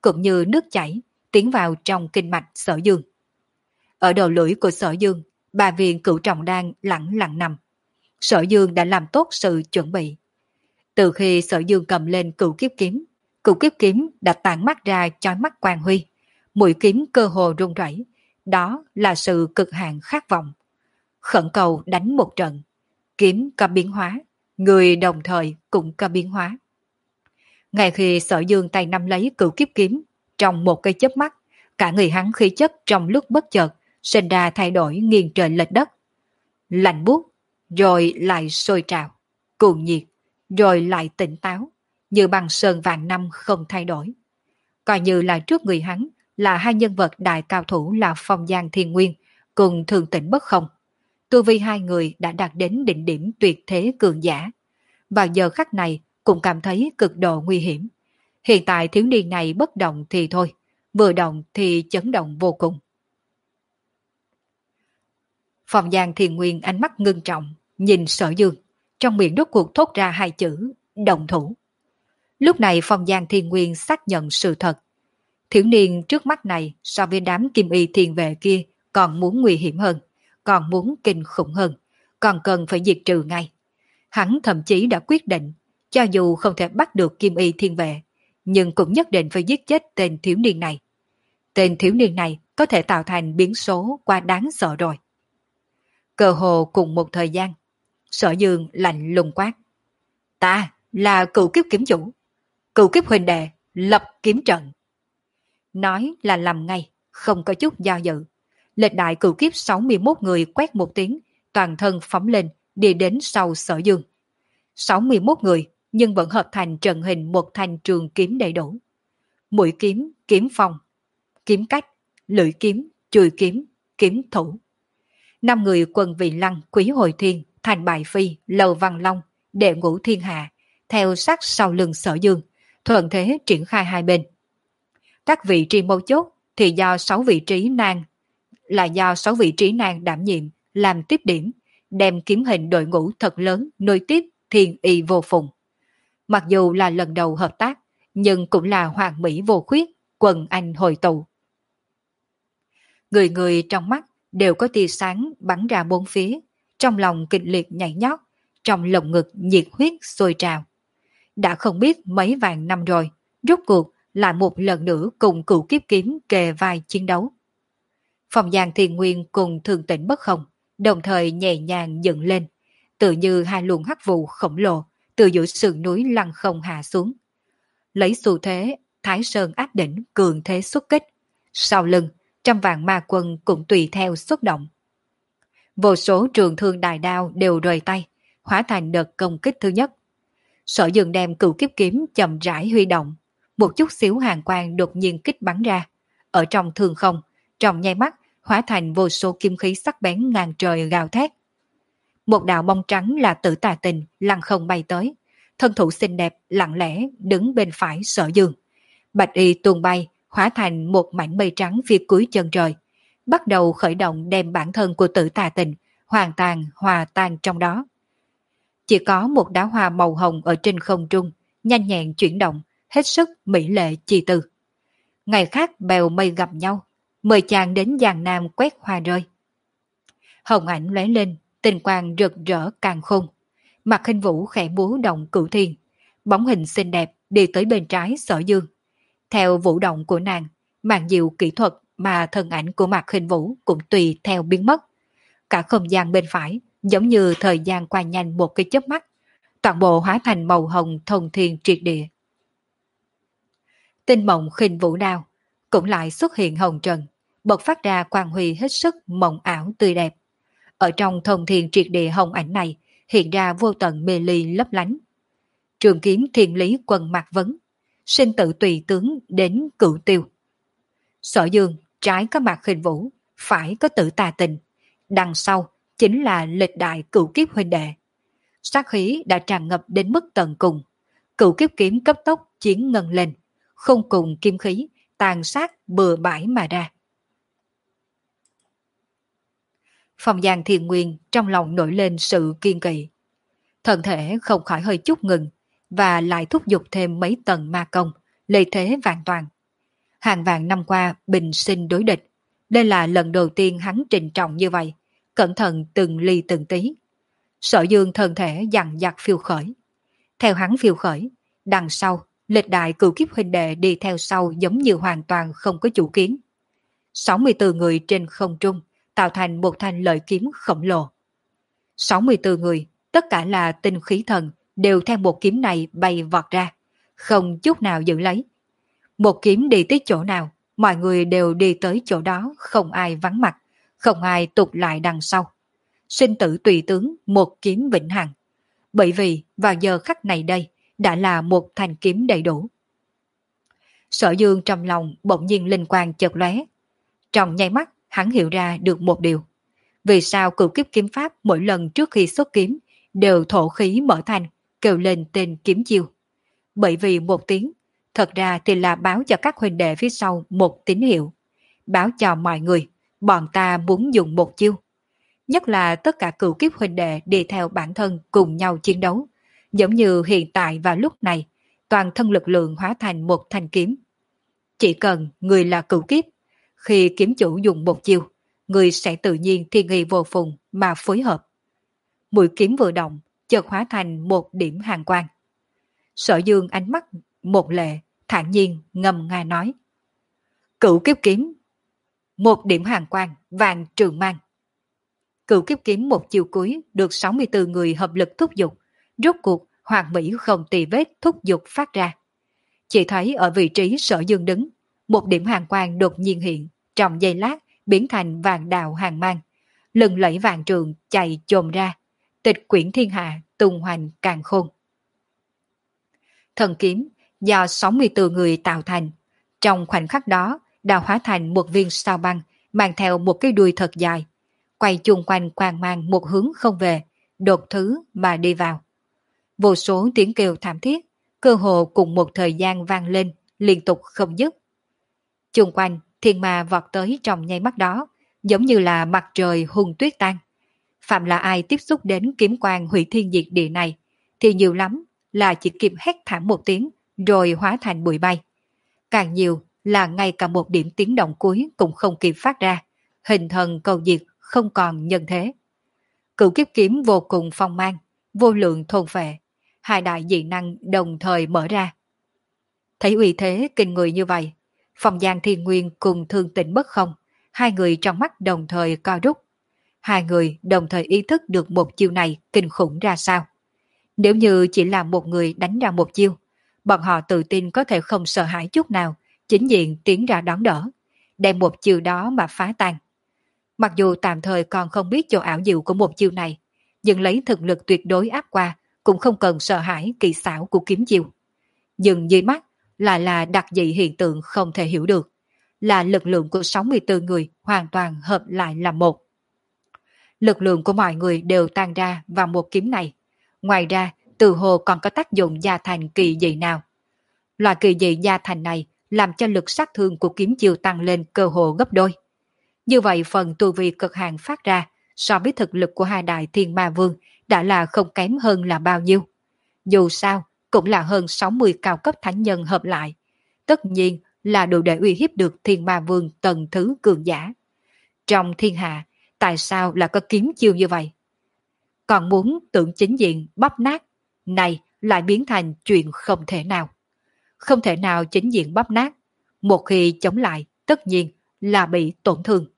cũng như nước chảy, tiến vào trong kinh mạch Sở Dương. Ở đầu lưỡi của Sở Dương, ba viên cửu trọng đan lẳng lặng nằm. Sở Dương đã làm tốt sự chuẩn bị. Từ khi Sở Dương cầm lên cửu kiếp kiếm, cửu kiếp kiếm đã tản mắt ra chói mắt quang huy, mũi kiếm cơ hồ rung rẩy, đó là sự cực hạn khát vọng. Khẩn cầu đánh một trận, kiếm có biến hóa, người đồng thời cũng có biến hóa. Ngay khi Sở Dương tay nắm lấy cửu kiếp kiếm, trong một cái chớp mắt, cả người hắn khí chất trong lúc bất chợt sinh ra thay đổi nghiêng trời lệch đất. Lạnh buốt, rồi lại sôi trào, cuồng nhiệt, rồi lại tỉnh táo, như băng sơn vạn năm không thay đổi. Coi như là trước người hắn là hai nhân vật đại cao thủ là Phong Giang Thiên Nguyên cùng Thường Tĩnh Bất Không. Tu vi hai người đã đạt đến đỉnh điểm tuyệt thế cường giả. Vào giờ khắc này cũng cảm thấy cực độ nguy hiểm. Hiện tại thiếu niên này bất động thì thôi, vừa động thì chấn động vô cùng. Phong Giang Thiên Nguyên ánh mắt ngưng trọng, nhìn Sở Dương, trong miệng rốt cuộc thốt ra hai chữ, động thủ. Lúc này Phong Giang Thiên Nguyên xác nhận sự thật. Thiếu niên trước mắt này so với đám kim y thiền vệ kia còn muốn nguy hiểm hơn, còn muốn kinh khủng hơn, còn cần phải diệt trừ ngay. Hắn thậm chí đã quyết định, cho dù không thể bắt được kim y thiên vệ, nhưng cũng nhất định phải giết chết tên thiếu niên này. Tên thiếu niên này có thể tạo thành biến số quá đáng sợ rồi. Cơ hồ cùng một thời gian, Sở Dương lạnh lùng quát. Ta là cựu kiếp kiếm chủ, cựu kiếp huynh đệ, lập kiếm trận. Nói là làm ngay, không có chút do dự. Lịch đại cựu kiếp sáu mươi mốt người quét một tiếng, toàn thân phóng lên, đi đến sau Sở Dương. sáu mươi mốt người, nhưng vẫn hợp thành trận hình một thanh trường kiếm đầy đủ. Mũi kiếm, kiếm phong, kiếm cách, lưỡi kiếm, chùi kiếm, kiếm thủ. Năm người quân Vị Lăng, Quý Hồi Thiên, Thành Bại Phi, Lầu Văn Long, Đệ Ngũ Thiên Hạ, theo sát sau lưng Sở Dương, thuận thế triển khai hai bên. Các vị trí mấu chốt thì do sáu vị trí nan là do sáu vị trí nan đảm nhiệm làm tiếp điểm, đem kiếm hình đội ngũ thật lớn nối tiếp thiên y vô phùng. Mặc dù là lần đầu hợp tác, nhưng cũng là hoàn mỹ vô khuyết, quần anh hội tụ. Người người trong mắt đều có tia sáng bắn ra bốn phía, trong lòng kịch liệt nhảy nhót, trong lồng ngực nhiệt huyết sôi trào. Đã không biết mấy vạn năm rồi, rốt cuộc lại một lần nữa cùng cựu kiếp kiếm kề vai chiến đấu. Phong Giang Thiên Nguyên cùng Thường Tĩnh Bất Không đồng thời nhẹ nhàng dựng lên, tự như hai luồng hắc vụ khổng lồ từ giữa sườn núi lăng không hạ xuống. Lấy xu thế Thái Sơn áp đỉnh cường thế xuất kích, sau lưng trăm vạn ma quân cũng tùy theo xuất động. Vô số trường thương đại đao đều rời tay, hóa thành đợt công kích thứ nhất. Sở Dương đem cựu kiếp kiếm chậm rãi huy động, một chút xíu hàn quang đột nhiên kích bắn ra, ở trong thương không, trong nháy mắt hóa thành vô số kim khí sắc bén ngàn trời gào thét. Một đạo bông trắng là Tử Tà Tình lăng không bay tới, thân thủ xinh đẹp lặng lẽ đứng bên phải Sở Dương. Bạch y tuôn bay, hóa thành một mảnh mây trắng phía cuối chân trời, bắt đầu khởi động đem bản thân của Tử Tà Tình hoàn toàn hòa tan trong đó. Chỉ có một đóa hoa màu hồng ở trên không trung, nhanh nhẹn chuyển động, hết sức mỹ lệ chi tư. Ngày khác bèo mây gặp nhau, mời chàng đến Giang Nam quét hoa rơi. Hồng ảnh lóe lên, tình quang rực rỡ càng khôn. Mặt Khinh Vũ khẽ múa động cửu thiên, bóng hình xinh đẹp đi tới bên trái Sở Dương. Theo vũ động của nàng, màn diệu kỹ thuật mà thân ảnh của Mạc Khinh Vũ cũng tùy theo biến mất. Cả không gian bên phải giống như thời gian qua nhanh một cái chớp mắt, toàn bộ hóa thành màu hồng thông thiên triệt địa. Tinh mộng Khinh Vũ đao cũng lại xuất hiện hồng trần, bộc phát ra quang huy hết sức mộng ảo tươi đẹp. Ở trong thông thiên triệt địa hồng ảnh này hiện ra vô tận mê ly lấp lánh. Trường kiếm thiên lý quân Mạc Vấn, sinh tử tùy tướng đến cửu tiêu. Sở Dương trái có Mạc Khinh Vũ, phải có Tử Tà Tình, đằng sau chính là lịch đại cửu kiếp huynh đệ. Sát khí đã tràn ngập đến mức tận cùng, cửu kiếp kiếm cấp tốc chiến ngân lên, không cùng kim khí tàn sát bừa bãi mà ra. Phong Giang Thiên Nguyên trong lòng nổi lên sự kiên kỵ, thân thể không khỏi hơi chút ngừng, và lại thúc giục thêm mấy tầng ma công, lợi thế vạn toàn. Hàng vạn năm qua bình sinh đối địch, đây là lần đầu tiên hắn trịnh trọng như vậy, cẩn thận từng ly từng tí. Sở Dương thân thể dằn dặt phiêu khởi. Theo hắn phiêu khởi, đằng sau, lịch đại cửu kiếp huynh đệ đi theo sau giống như hoàn toàn không có chủ kiến. sáu mươi tư người trên không trung, tạo thành một thanh lợi kiếm khổng lồ. sáu mươi tư người, tất cả là tinh khí thần, đều theo một kiếm này bay vọt ra, không chút nào giữ lấy. Một kiếm đi tới chỗ nào, mọi người đều đi tới chỗ đó, không ai vắng mặt, không ai tụt lại đằng sau. Sinh tử tùy tướng, một kiếm vĩnh hằng. Bởi vì vào giờ khắc này đây, đã là một thanh kiếm đầy đủ. Sở Dương trong lòng bỗng nhiên linh quang chợt lóe. Trong nháy mắt, hắn hiểu ra được một điều. Vì sao cửu kiếp kiếm pháp mỗi lần trước khi xuất kiếm đều thổ khí mở thành, kêu lên tên kiếm chiêu. Bởi vì một tiếng, thật ra thì là báo cho các huynh đệ phía sau một tín hiệu. Báo cho mọi người, bọn ta muốn dùng một chiêu. Nhất là tất cả cửu kiếp huynh đệ đi theo bản thân cùng nhau chiến đấu. Giống như hiện tại và lúc này, toàn thân lực lượng hóa thành một thanh kiếm. Chỉ cần người là cửu kiếp, khi kiếm chủ dùng một chiêu, người sẽ tự nhiên thiên nghi vô phùng mà phối hợp. Mũi kiếm vừa động, chợt hóa thành một điểm hàn quang. Sở Dương ánh mắt một lệ, thản nhiên ngâm nga nói. Cửu kiếp kiếm, một điểm hàn quang, vàng trường mang. Cửu kiếp kiếm một chiều cuối được sáu mươi tư người hợp lực thúc giục, rốt cuộc Hoàng Mỹ không tì vết thúc giục phát ra. Chỉ thấy ở vị trí Sở Dương đứng, một điểm hàn quang đột nhiên hiện, trong giây lát biến thành vàng đạo hàng mang, lừng lẫy vàng trường chạy chồm ra, tịch quyển thiên hạ tung hoành càn khôn. Thần kiếm do sáu mươi tư người tạo thành, trong khoảnh khắc đó đã hóa thành một viên sao băng mang theo một cái đuôi thật dài, quay chung quanh quang mang một hướng không về, đột thứ mà đi vào. Vô số tiếng kêu thảm thiết, cơ hồ cùng một thời gian vang lên, liên tục không dứt. Chung quanh, thiên ma vọt tới trong nháy mắt đó, giống như là mặt trời hung tuyết tan. Phạm là ai tiếp xúc đến kiếm quang hủy thiên diệt địa này, thì nhiều lắm là chỉ kịp hét thảm một tiếng, rồi hóa thành bụi bay. Càng nhiều là ngay cả một điểm tiếng động cuối cũng không kịp phát ra, hình thần cầu diệt không còn nhân thế. Cửu kiếp kiếm vô cùng phong mang, vô lượng thôn phệ, hai đại dị năng đồng thời mở ra. Thấy uy thế kinh người như vậy, Phong Giang Thiên Nguyên cùng Thương Tịnh Bất Không, hai người trong mắt đồng thời co rút. Hai người đồng thời ý thức được một chiêu này kinh khủng ra sao. Nếu như chỉ là một người đánh ra một chiêu, bọn họ tự tin có thể không sợ hãi chút nào, chính diện tiến ra đón đỡ, đem một chiêu đó mà phá tan. Mặc dù tạm thời còn không biết chỗ ảo diệu của một chiêu này, nhưng lấy thực lực tuyệt đối áp qua cũng không cần sợ hãi kỳ xảo của kiếm chiêu. Nhưng dưới mắt lại là đặc dị hiện tượng không thể hiểu được, là lực lượng của sáu mươi tư người hoàn toàn hợp lại làm một. Lực lượng của mọi người đều tan ra vào một kiếm này. Ngoài ra, từ hồ còn có tác dụng gia thành kỳ dị nào. Loại kỳ dị gia thành này làm cho lực sát thương của kiếm chiêu tăng lên cơ hồ gấp đôi. Như vậy phần tu vi cực hạn phát ra so với thực lực của hai đại thiên ma vương đã là không kém hơn là bao nhiêu. Dù sao, cũng là hơn sáu mươi cao cấp thánh nhân hợp lại. Tất nhiên là đủ để uy hiếp được thiên ma vương tầng thứ cường giả. Trong thiên hạ, tại sao là có kiếm chiêu như vậy? Còn muốn tưởng chính diện bóp nát, này lại biến thành chuyện không thể nào. Không thể nào chính diện bóp nát, một khi chống lại tất nhiên là bị tổn thương.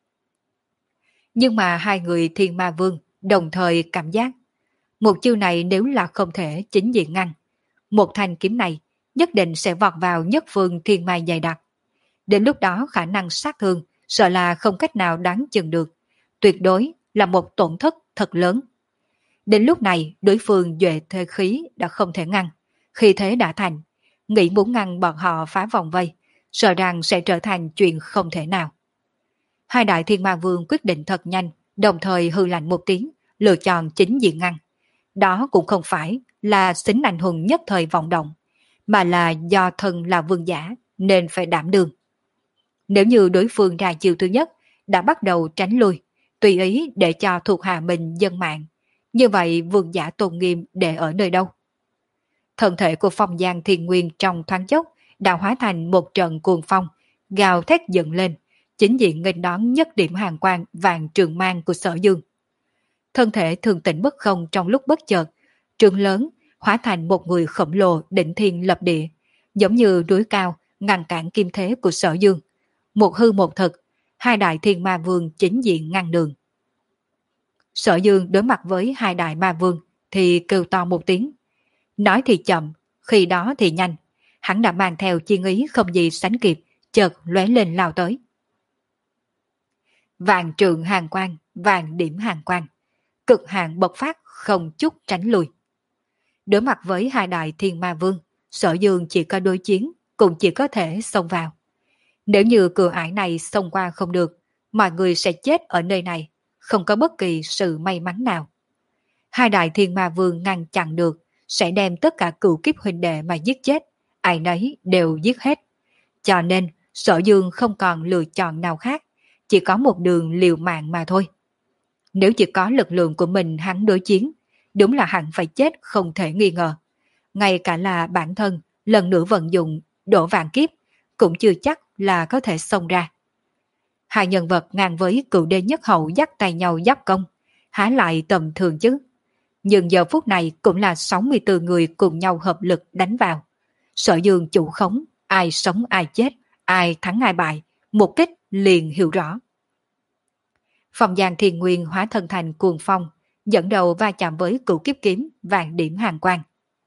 Nhưng mà hai người thiên ma vương đồng thời cảm giác, một chiêu này nếu là không thể chính diện ngăn, một thanh kiếm này nhất định sẽ vọt vào nhất phương thiên ma dày đặc. Đến lúc đó khả năng sát thương sợ là không cách nào đáng chừng được, tuyệt đối là một tổn thất thật lớn. Đến lúc này đối phương duệ thê khí đã không thể ngăn, khi thế đã thành, nghĩ muốn ngăn bọn họ phá vòng vây, sợ rằng sẽ trở thành chuyện không thể nào. Hai đại thiên ma vương quyết định thật nhanh, đồng thời hư lạnh một tiếng, lựa chọn chính diện ngăn. Đó cũng không phải là xính anh hùng nhất thời vọng động, mà là do thân là vương giả nên phải đảm đương. Nếu như đối phương ra chiêu thứ nhất đã bắt đầu tránh lui, tùy ý để cho thuộc hạ mình dân mạng, như vậy vương giả tôn nghiêm để ở nơi đâu? Thân thể của Phong Giang Thiên Nguyên trong thoáng chốc đã hóa thành một trận cuồng phong, gào thét dựng lên, chính diện nghênh đón nhất điểm hàng quang vàng trường mang của Sở Dương. Thân thể thường tỉnh bất không trong lúc bất chợt, trường lớn, hóa thành một người khổng lồ đỉnh thiên lập địa, giống như núi cao ngăn cản kim thế của Sở Dương. Một hư một thực, hai đại thiên ma vương chính diện ngăn đường. Sở Dương đối mặt với hai đại ma vương thì kêu to một tiếng. Nói thì chậm, khi đó thì nhanh. Hắn đã mang theo chi ý không gì sánh kịp, chợt lóe lên lao tới. Vàng trường hàng quang, vàng điểm hàng quang. Cực hạn bộc phát không chút tránh lui. Đối mặt với hai đại thiên ma vương, Sở Dương chỉ có đối chiến, cũng chỉ có thể xông vào. Nếu như cửa ải này xông qua không được, mọi người sẽ chết ở nơi này, không có bất kỳ sự may mắn nào. Hai đại thiên ma vương ngăn chặn được, sẽ đem tất cả cửu kiếp huynh đệ mà giết chết, ai nấy đều giết hết. Cho nên, Sở Dương không còn lựa chọn nào khác, chỉ có một đường liều mạng mà thôi. Nếu chỉ có lực lượng của mình hắn đối chiến, đúng là hắn phải chết không thể nghi ngờ. Ngay cả là bản thân, lần nữa vận dụng đổ vạn kiếp, cũng chưa chắc là có thể xông ra. Hai nhân vật ngang với cựu đế nhất hậu dắt tay nhau giáp công, há lại tầm thường chứ. Nhưng giờ phút này cũng là sáu mươi tư người cùng nhau hợp lực đánh vào. Sở Dương chủ khống, ai sống ai chết, ai thắng ai bại, một kích liền hiểu rõ. Phong Giang Thiên Nguyên hóa thân thành cuồng phong, dẫn đầu va chạm với cửu kiếp kiếm vàng điểm hàng quang.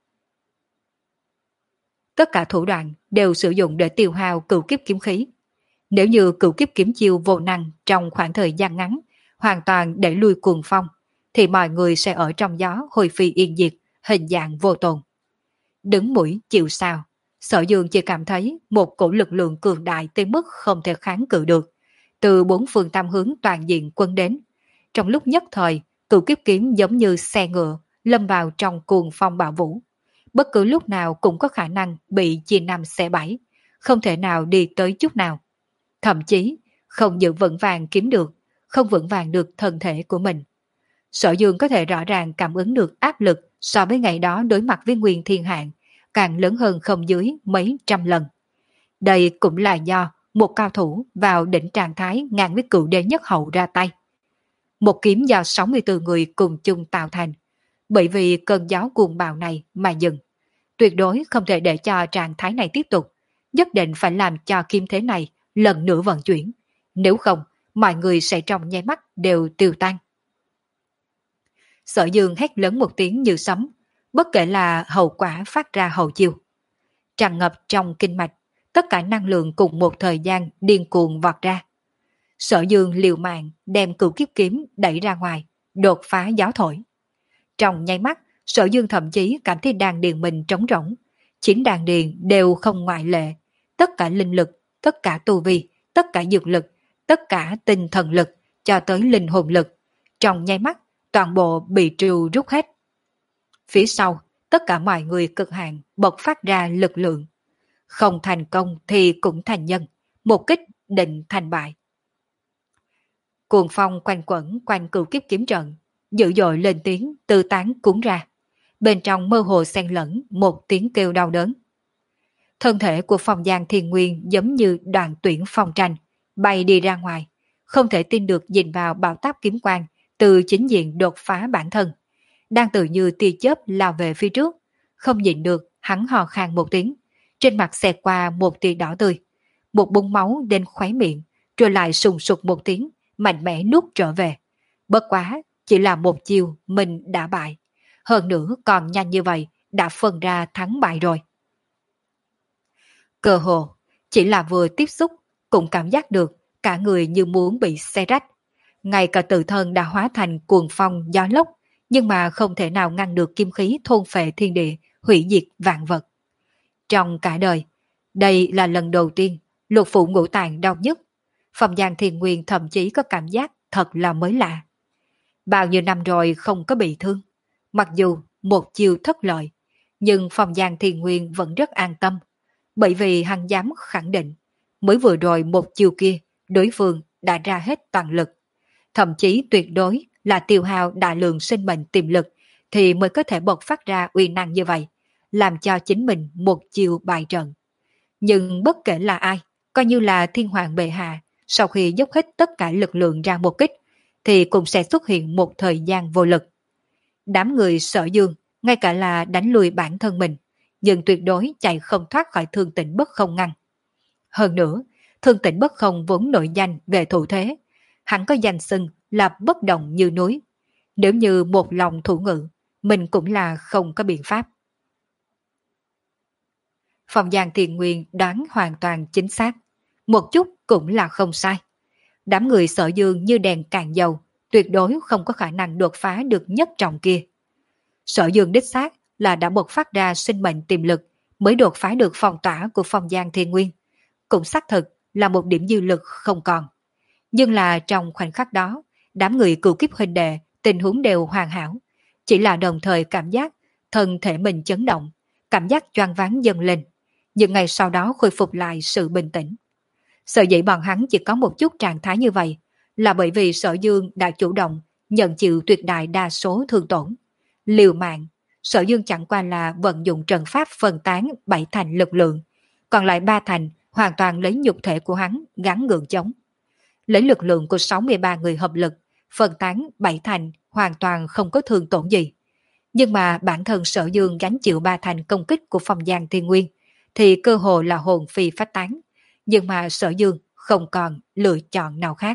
Tất cả thủ đoạn đều sử dụng để tiêu hao cửu kiếp kiếm khí. Nếu như cửu kiếp kiếm chiêu vô năng trong khoảng thời gian ngắn, hoàn toàn để lui cuồng phong, thì mọi người sẽ ở trong gió hồi phi yên diệt, hình dạng vô tồn. Đứng mũi chịu sao, Sở Dương chỉ cảm thấy một cổ lực lượng cường đại tới mức không thể kháng cự được, từ bốn phương tam hướng toàn diện quân đến. Trong lúc nhất thời, cửu kiếp kiếm giống như xe ngựa, lâm vào trong cuồng phong bão vũ. Bất cứ lúc nào cũng có khả năng bị chia năm xẻ bảy, không thể nào đi tới chút nào. Thậm chí, không giữ vững vàng kiếm được, không vững vàng được thân thể của mình. Sở Dương có thể rõ ràng cảm ứng được áp lực so với ngày đó đối mặt với Nguyên Thiên Hạn, càng lớn hơn không dưới mấy trăm lần. Đây cũng là do một cao thủ vào đỉnh trạng thái ngang với cựu đế nhất hậu ra tay. Một kiếm do sáu mươi tư người cùng chung tạo thành, bởi vì cơn gió cuồng bạo này mà dừng. Tuyệt đối không thể để cho trạng thái này tiếp tục, nhất định phải làm cho kiếm thế này lần nữa vận chuyển, nếu không mọi người sẽ trong nháy mắt đều tiêu tan. Sở Dương hét lớn một tiếng như sấm, bất kể là hậu quả phát ra hậu chiêu. Tràn ngập trong kinh mạch, tất cả năng lượng cùng một thời gian điên cuồng vọt ra. Sở Dương liều mạng đem cửu kiếp kiếm đẩy ra ngoài, đột phá gió thổi. Trong nháy mắt, Sở Dương thậm chí cảm thấy đàn điền mình trống rỗng. Chính đàn điền đều không ngoại lệ. Tất cả linh lực, tất cả tu vi, tất cả dược lực, tất cả tinh thần lực, cho tới linh hồn lực. Trong nháy mắt, toàn bộ bị trừ rút hết. Phía sau, tất cả mọi người cực hạn bộc phát ra lực lượng. Không thành công thì cũng thành nhân, một kích định thành bại. Cuồng phong quanh quẩn quanh cửu kiếp kiếm trận, dữ dội lên tiếng tư tán cuốn ra. Bên trong mơ hồ xen lẫn một tiếng kêu đau đớn. Thân thể của Phong Giang Thiên Nguyên giống như đoàn tuyển phong tranh, bay đi ra ngoài, không thể tin được nhìn vào bảo táp kiếm quang từ chính diện đột phá bản thân. Đang tự như tia chớp lao về phía trước, không nhìn được hắn hò khan một tiếng, trên mặt xẹt qua một tia đỏ tươi, một búng máu đến khóe miệng, rồi lại sùng sục một tiếng, mạnh mẽ nuốt trở về. Bất quá, chỉ là một chiều mình đã bại. Hơn nữa còn nhanh như vậy, đã phân ra thắng bại rồi. Cơ hồ, chỉ là vừa tiếp xúc, cũng cảm giác được cả người như muốn bị xé rách. Ngay cả tự thân đã hóa thành cuồng phong gió lốc, nhưng mà không thể nào ngăn được kim khí thôn phệ thiên địa, hủy diệt vạn vật. Trong cả đời, đây là lần đầu tiên lục phủ ngũ tạng đau nhất. Phong Giang Thiên Nguyên thậm chí có cảm giác thật là mới lạ. Bao nhiêu năm rồi không có bị thương. Mặc dù một chiều thất lợi, nhưng Phong Giang Thiên Nguyên vẫn rất an tâm, bởi vì hắn dám khẳng định, mới vừa rồi một chiều kia, đối phương đã ra hết toàn lực. Thậm chí tuyệt đối là tiêu hao đại lượng sinh mệnh tiềm lực thì mới có thể bộc phát ra uy năng như vậy, làm cho chính mình một chiều bại trận. Nhưng bất kể là ai, Coi như là thiên hoàng bệ hạ, sau khi dốc hết tất cả lực lượng ra một kích, thì cũng sẽ xuất hiện một thời gian vô lực. Đám người Sở Dương, ngay cả là đánh lùi bản thân mình, nhưng tuyệt đối chạy không thoát khỏi Thương Tĩnh Bất Không ngăn. Hơn nữa, Thương Tĩnh Bất Không vốn nổi danh về thủ thế, hắn có danh xưng là bất động như núi. Nếu như một lòng thủ ngữ, mình cũng là không có biện pháp. Phong Giang Thiền Nguyên đoán hoàn toàn chính xác, một chút cũng là không sai. Đám người Sở Dương như đèn cạn dầu, tuyệt đối không có khả năng đột phá được nhất trọng kia. Sở Dương đích xác là đã bộc phát ra sinh mệnh tiềm lực mới đột phá được phong tỏa của Phong Giang Thiên Nguyên. Cũng xác thực là một điểm dư lực không còn. Nhưng là trong khoảnh khắc đó, đám người cựu kiếp huynh đệ tình huống đều hoàn hảo. Chỉ là đồng thời cảm giác thân thể mình chấn động, cảm giác choáng váng dâng lên. Nhưng ngày sau đó khôi phục lại sự bình tĩnh. Sở dĩ bọn hắn chỉ có một chút trạng thái như vậy là bởi vì Sở Dương đã chủ động nhận chịu tuyệt đại đa số thương tổn. Liều mạng, Sở Dương chẳng qua là vận dụng trận pháp phân tán bảy thành lực lượng, còn lại ba thành hoàn toàn lấy nhục thể của hắn gắn gượng chống. Lấy lực lượng của sáu mươi ba người hợp lực, phân tán bảy thành hoàn toàn không có thương tổn gì. Nhưng mà bản thân Sở Dương gánh chịu ba thành công kích của Phong Giang Thiên Nguyên thì cơ hồ là hồn phi phách tán. Nhưng mà Sở Dương không còn lựa chọn nào khác.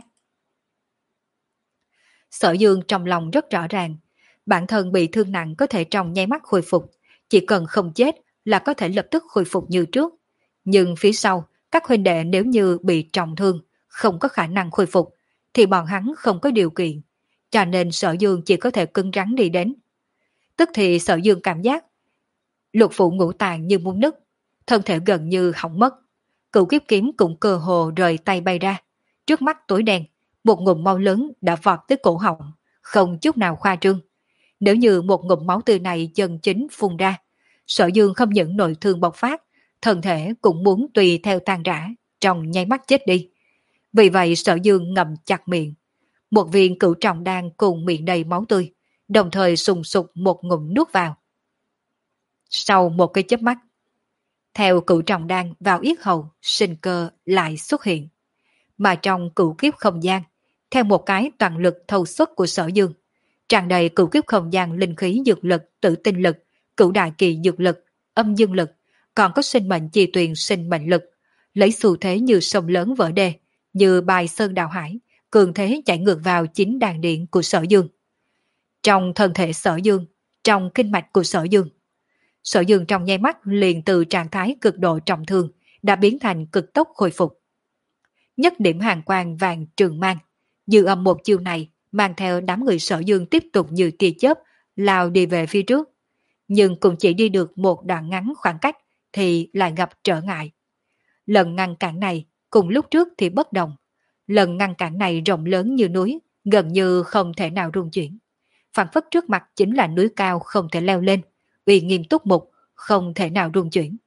Sở Dương trong lòng rất rõ ràng, bản thân bị thương nặng có thể trong nháy mắt khôi phục, chỉ cần không chết là có thể lập tức khôi phục như trước. Nhưng phía sau, các huynh đệ nếu như bị trọng thương, không có khả năng khôi phục, thì bọn hắn không có điều kiện, cho nên Sở Dương chỉ có thể cứng rắn đi đến. Tức thì Sở Dương cảm giác lục phủ ngũ tạng như muốn nứt, thân thể gần như hỏng mất. Cửu kiếp kiếm cũng cơ hồ rời tay bay ra, trước mắt tối đen, một ngụm máu lớn đã vọt tới cổ họng, không chút nào khoa trương. Nếu như một ngụm máu tươi này chân chính phun ra, Sở Dương không những nội thương bộc phát, thân thể cũng muốn tùy theo tan rã, trong nháy mắt chết đi. Vì vậy Sở Dương ngậm chặt miệng, một viên cửu trọng đan cùng miệng đầy máu tươi, đồng thời sùng sục một ngụm nuốt vào. Sau một cái chớp mắt, theo cửu trọng đan vào yết hầu, sinh cơ lại xuất hiện. Mà trong cửu kiếp không gian, theo một cái toàn lực thâu xuất của Sở Dương, tràn đầy cửu kiếp không gian linh khí dược lực, tử tinh lực, cửu đại kỳ dược lực, âm dương lực, còn có sinh mệnh chi tuyền sinh mệnh lực, lấy xu thế như sông lớn vỡ đê, như bài sơn đào hải, cường thế chạy ngược vào chính đàn điện của Sở Dương. Trong thân thể Sở Dương, trong kinh mạch của Sở Dương, Sở Dương trong nháy mắt liền từ trạng thái cực độ trọng thương đã biến thành cực tốc khôi phục. Nhất điểm hàng quang vàng trường mang, dư âm một chiêu này mang theo đám người Sở Dương tiếp tục như tia chớp lao đi về phía trước. Nhưng cũng chỉ đi được một đoạn ngắn khoảng cách thì lại gặp trở ngại. Lần ngăn cản này cùng lúc trước thì bất đồng. Lần ngăn cản này rộng lớn như núi, gần như không thể nào rung chuyển. Phản phất trước mặt chính là núi cao không thể leo lên, uy nghiêm túc mục, không thể nào rung chuyển.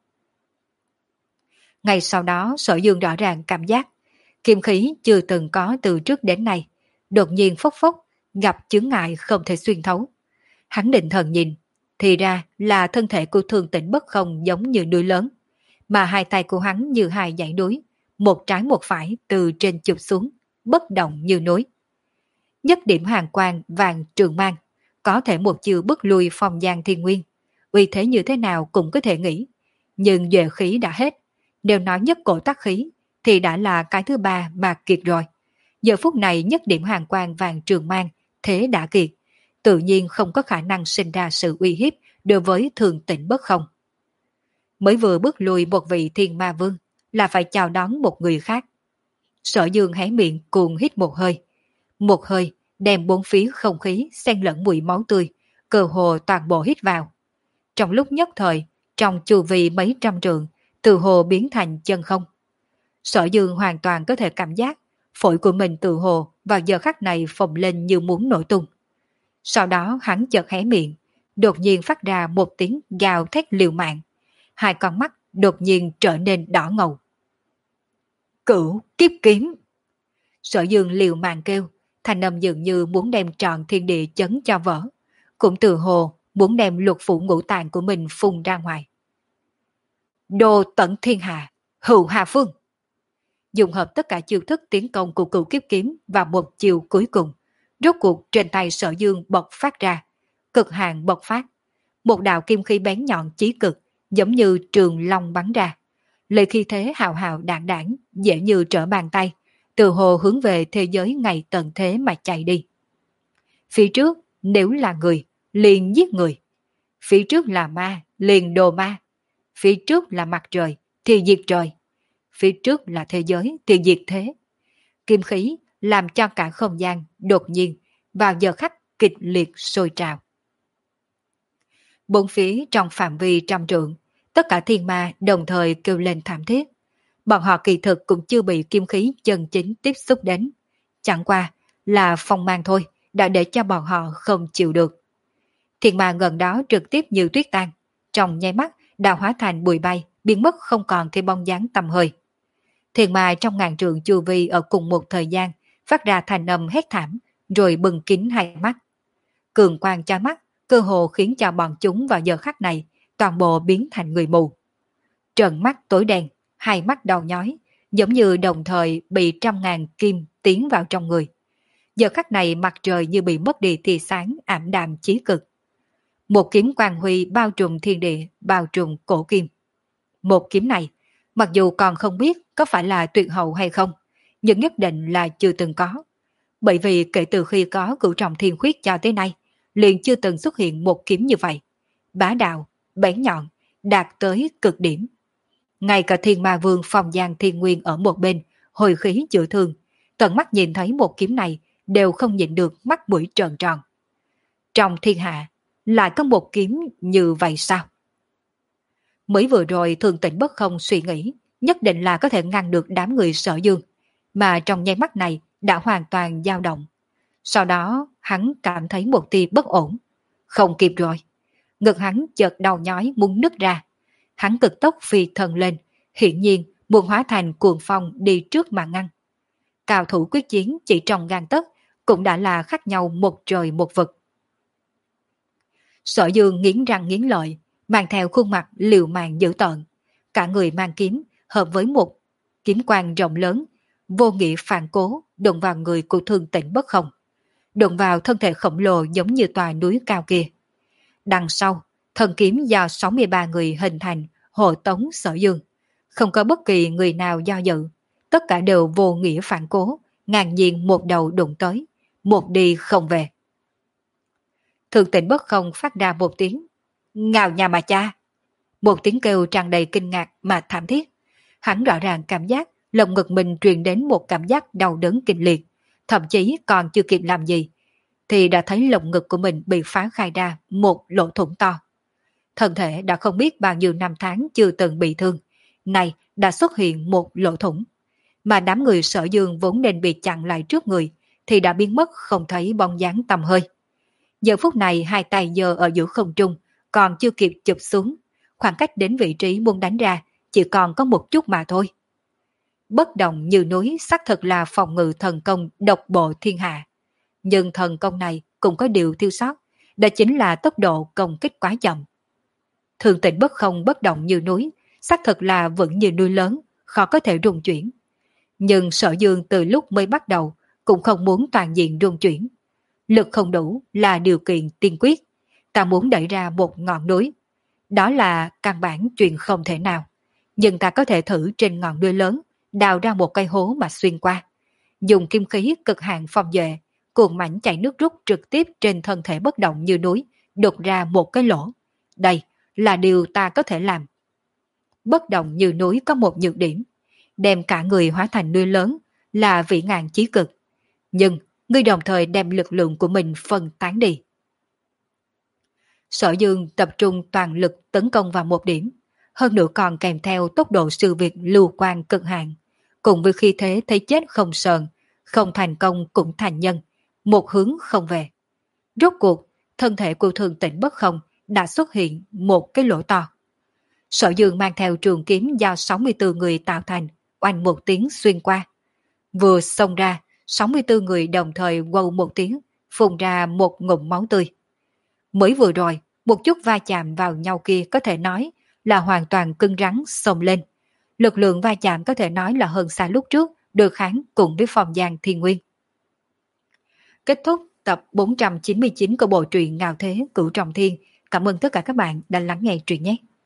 Ngay sau đó Sở Dương rõ ràng cảm giác kim khí chưa từng có từ trước đến nay, đột nhiên phốc phốc, gặp chướng ngại không thể xuyên thấu. Hắn định thần nhìn, thì ra là thân thể của Thương Tĩnh Bất Không giống như núi lớn, mà hai tay của hắn như hai dãy núi, một trái một phải từ trên chụp xuống, bất động như núi. Nhất điểm hàng quang vàng trường mang, có thể một chiều bức lui Phong Giang Thiên Nguyên, uy thế như thế nào cũng có thể nghĩ, nhưng duệ khí đã hết, nếu nói nhất cổ tắc khí thì đã là cái thứ ba mà kiệt rồi. Giờ phút này nhất điểm hàng quang vàng trường mang, thế đã kiệt, tự nhiên không có khả năng sinh ra sự uy hiếp đối với Thương Tĩnh Bất Không. Mới vừa bước lùi một vị thiên ma vương, là phải chào đón một người khác. Sở Dương hé miệng cuồng hít một hơi. Một hơi đem bốn phía không khí xen lẫn mùi máu tươi, cơ hồ toàn bộ hít vào. Trong lúc nhất thời, trong chu vi mấy trăm trượng, từ hồ biến thành chân không. Sở Dương hoàn toàn có thể cảm giác phổi của mình từ hồ vào giờ khắc này phồng lên như muốn nổ tung. Sau đó hắn chợt hé miệng, đột nhiên phát ra một tiếng gào thét liều mạng. Hai con mắt đột nhiên trở nên đỏ ngầu. Cửu kiếp kiếm! Sở Dương liều mạng kêu, thanh âm dường như muốn đem trọn thiên địa chấn cho vỡ, cũng từ hồ muốn đem lục phủ ngũ tạng của mình phun ra ngoài. Đồ tận thiên hạ, hữu hà phương! dùng hợp tất cả chiêu thức tiến công của cửu kiếp kiếm vào một chiều cuối cùng. Rốt cuộc trên tay Sở Dương bộc phát ra, cực hạn bộc phát. Một đạo kim khí bén nhọn chí cực, giống như trường long bắn ra. Lời khí thế hào hào đạn đảng, dễ như trở bàn tay, từ hồ hướng về thế giới ngày tận thế mà chạy đi. Phía trước, nếu là người, liền giết người. Phía trước là ma, liền đồ ma. Phía trước là mặt trời, thì diệt trời. Phía trước là thế giới, thì diệt thế. Kim khí làm cho cả không gian đột nhiên vào giờ khắc kịch liệt sôi trào. Bốn phía trong phạm vi trăm trượng, tất cả thiên ma đồng thời kêu lên thảm thiết. Bọn họ kỳ thực cũng chưa bị kim khí chân chính tiếp xúc đến. Chẳng qua là phong mang thôi, đã để cho bọn họ không chịu được. Thiên ma gần đó trực tiếp như tuyết tan, trong nháy mắt đã hóa thành bụi bay, biến mất không còn thêm bóng dáng tầm hơi. Thiên ma trong ngàn trượng chu vi ở cùng một thời gian phát ra thành âm hét thảm, rồi bừng kín hai mắt. Cường quang chói mắt, cơ hồ khiến cho bọn chúng vào giờ khắc này toàn bộ biến thành người mù. Trợn mắt tối đen, hai mắt đau nhói, giống như đồng thời bị trăm ngàn kim tiến vào trong người. Giờ khắc này mặt trời như bị mất đi tia sáng ảm đạm chí cực. Một kiếm quang huy bao trùm thiên địa, bao trùm cổ kim. Một kiếm này, mặc dù còn không biết có phải là tuyệt hậu hay không, nhưng nhất định là chưa từng có. Bởi vì kể từ khi có cửu trọng thiên khuyết cho tới nay, liền chưa từng xuất hiện một kiếm như vậy. Bá đạo, bén nhọn, đạt tới cực điểm. Ngay cả thiên ma vương Phong Giang Thiên Nguyên ở một bên, hồi khí chữa thương, tận mắt nhìn thấy một kiếm này đều không nhịn được mắt mũi trợn tròn. Trong thiên hạ, lại có một kiếm như vậy sao? Mới vừa rồi Thường Tĩnh Bất Không suy nghĩ, nhất định là có thể ngăn được đám người Sở Dương, mà trong nháy mắt này đã hoàn toàn dao động. Sau đó hắn cảm thấy một tia bất ổn. Không kịp rồi. Ngực hắn chợt đau nhói muốn nứt ra. Hắn cực tốc phi thần lên, hiển nhiên muốn hóa thành cuồng phong đi trước mà ngăn. Cao thủ quyết chiến chỉ trong gang tấc cũng đã là khác nhau một trời một vực. Sở Dương nghiến răng nghiến lợi, mang theo khuôn mặt liều mạng dữ tợn. Cả người mang kiếm, hợp với một kiếm quang rộng lớn, vô nghĩa phản cố, đụng vào người của Thường Tĩnh Bất Không. Đụng vào thân thể khổng lồ giống như tòa núi cao kia. Đằng sau, thần kiếm do sáu mươi ba người hình thành, hộ tống Sở Dương. Không có bất kỳ người nào do dự, tất cả đều vô nghĩa phản cố, ngang nhiên một đầu đụng tới, một đi không về. Thường Tĩnh Bất Không phát ra một tiếng, ngào nhà mà cha. Một tiếng kêu tràn đầy kinh ngạc mà thảm thiết. Hắn rõ ràng cảm giác lồng ngực mình truyền đến một cảm giác đau đớn kinh liệt, thậm chí còn chưa kịp làm gì, thì đã thấy lồng ngực của mình bị phá khai ra một lỗ thủng to. Thân thể đã không biết bao nhiêu năm tháng chưa từng bị thương, này đã xuất hiện một lỗ thủng. Mà đám người Sở Dương vốn nên bị chặn lại trước người, thì đã biến mất không thấy bóng dáng tầm hơi. Giờ phút này hai tay giơ ở giữa không trung, còn chưa kịp chụp xuống, khoảng cách đến vị trí muốn đánh ra chỉ còn có một chút mà thôi. Bất động như núi xác thực là phòng ngự thần công độc bộ thiên hạ. Nhưng thần công này cũng có điều thiếu sót, đó chính là tốc độ công kích quá chậm. Thường Tĩnh Bất Không bất động như núi, xác thực là vững như núi lớn, khó có thể rung chuyển. Nhưng Sở Dương từ lúc mới bắt đầu cũng không muốn toàn diện rung chuyển. Lực không đủ là điều kiện tiên quyết. Ta muốn đẩy ra một ngọn núi. Đó là căn bản chuyện không thể nào. Nhưng ta có thể thử trên ngọn núi lớn, đào ra một cây hố mà xuyên qua. Dùng kim khí cực hạn phong duệ, cuồng mảnh chảy nước rút trực tiếp trên thân thể bất động như núi, đục ra một cái lỗ. Đây là điều ta có thể làm. Bất động như núi có một nhược điểm, đem cả người hóa thành núi lớn là vĩ ngạn chí cực. Nhưng ngươi đồng thời đem lực lượng của mình phân tán đi. Sở Dương tập trung toàn lực tấn công vào một điểm, hơn nữa còn kèm theo tốc độ sư việt lưu quan cực hạn, cùng với khí thế thấy chết không sờn, không thành công cũng thành nhân, một hướng không về. Rốt cuộc, thân thể của Thường Tĩnh Bất Không đã xuất hiện một cái lỗ to. Sở Dương mang theo trường kiếm do sáu mươi tư người tạo thành, oanh một tiếng xuyên qua. Vừa xông ra, sáu mươi tư người đồng thời quâu một tiếng, phun ra một ngụm máu tươi. Mới vừa rồi, một chút va chạm vào nhau kia có thể nói là hoàn toàn cứng rắn xông lên. lực lượng va chạm có thể nói là hơn xa lúc trước, được kháng cùng với phòng giang thiên nguyên. Kết thúc tập bốn trăm chín mươi chín của bộ truyện Ngạo Thế Cửu Trọng Thiên. Cảm ơn tất cả các bạn đã lắng nghe truyện nhé.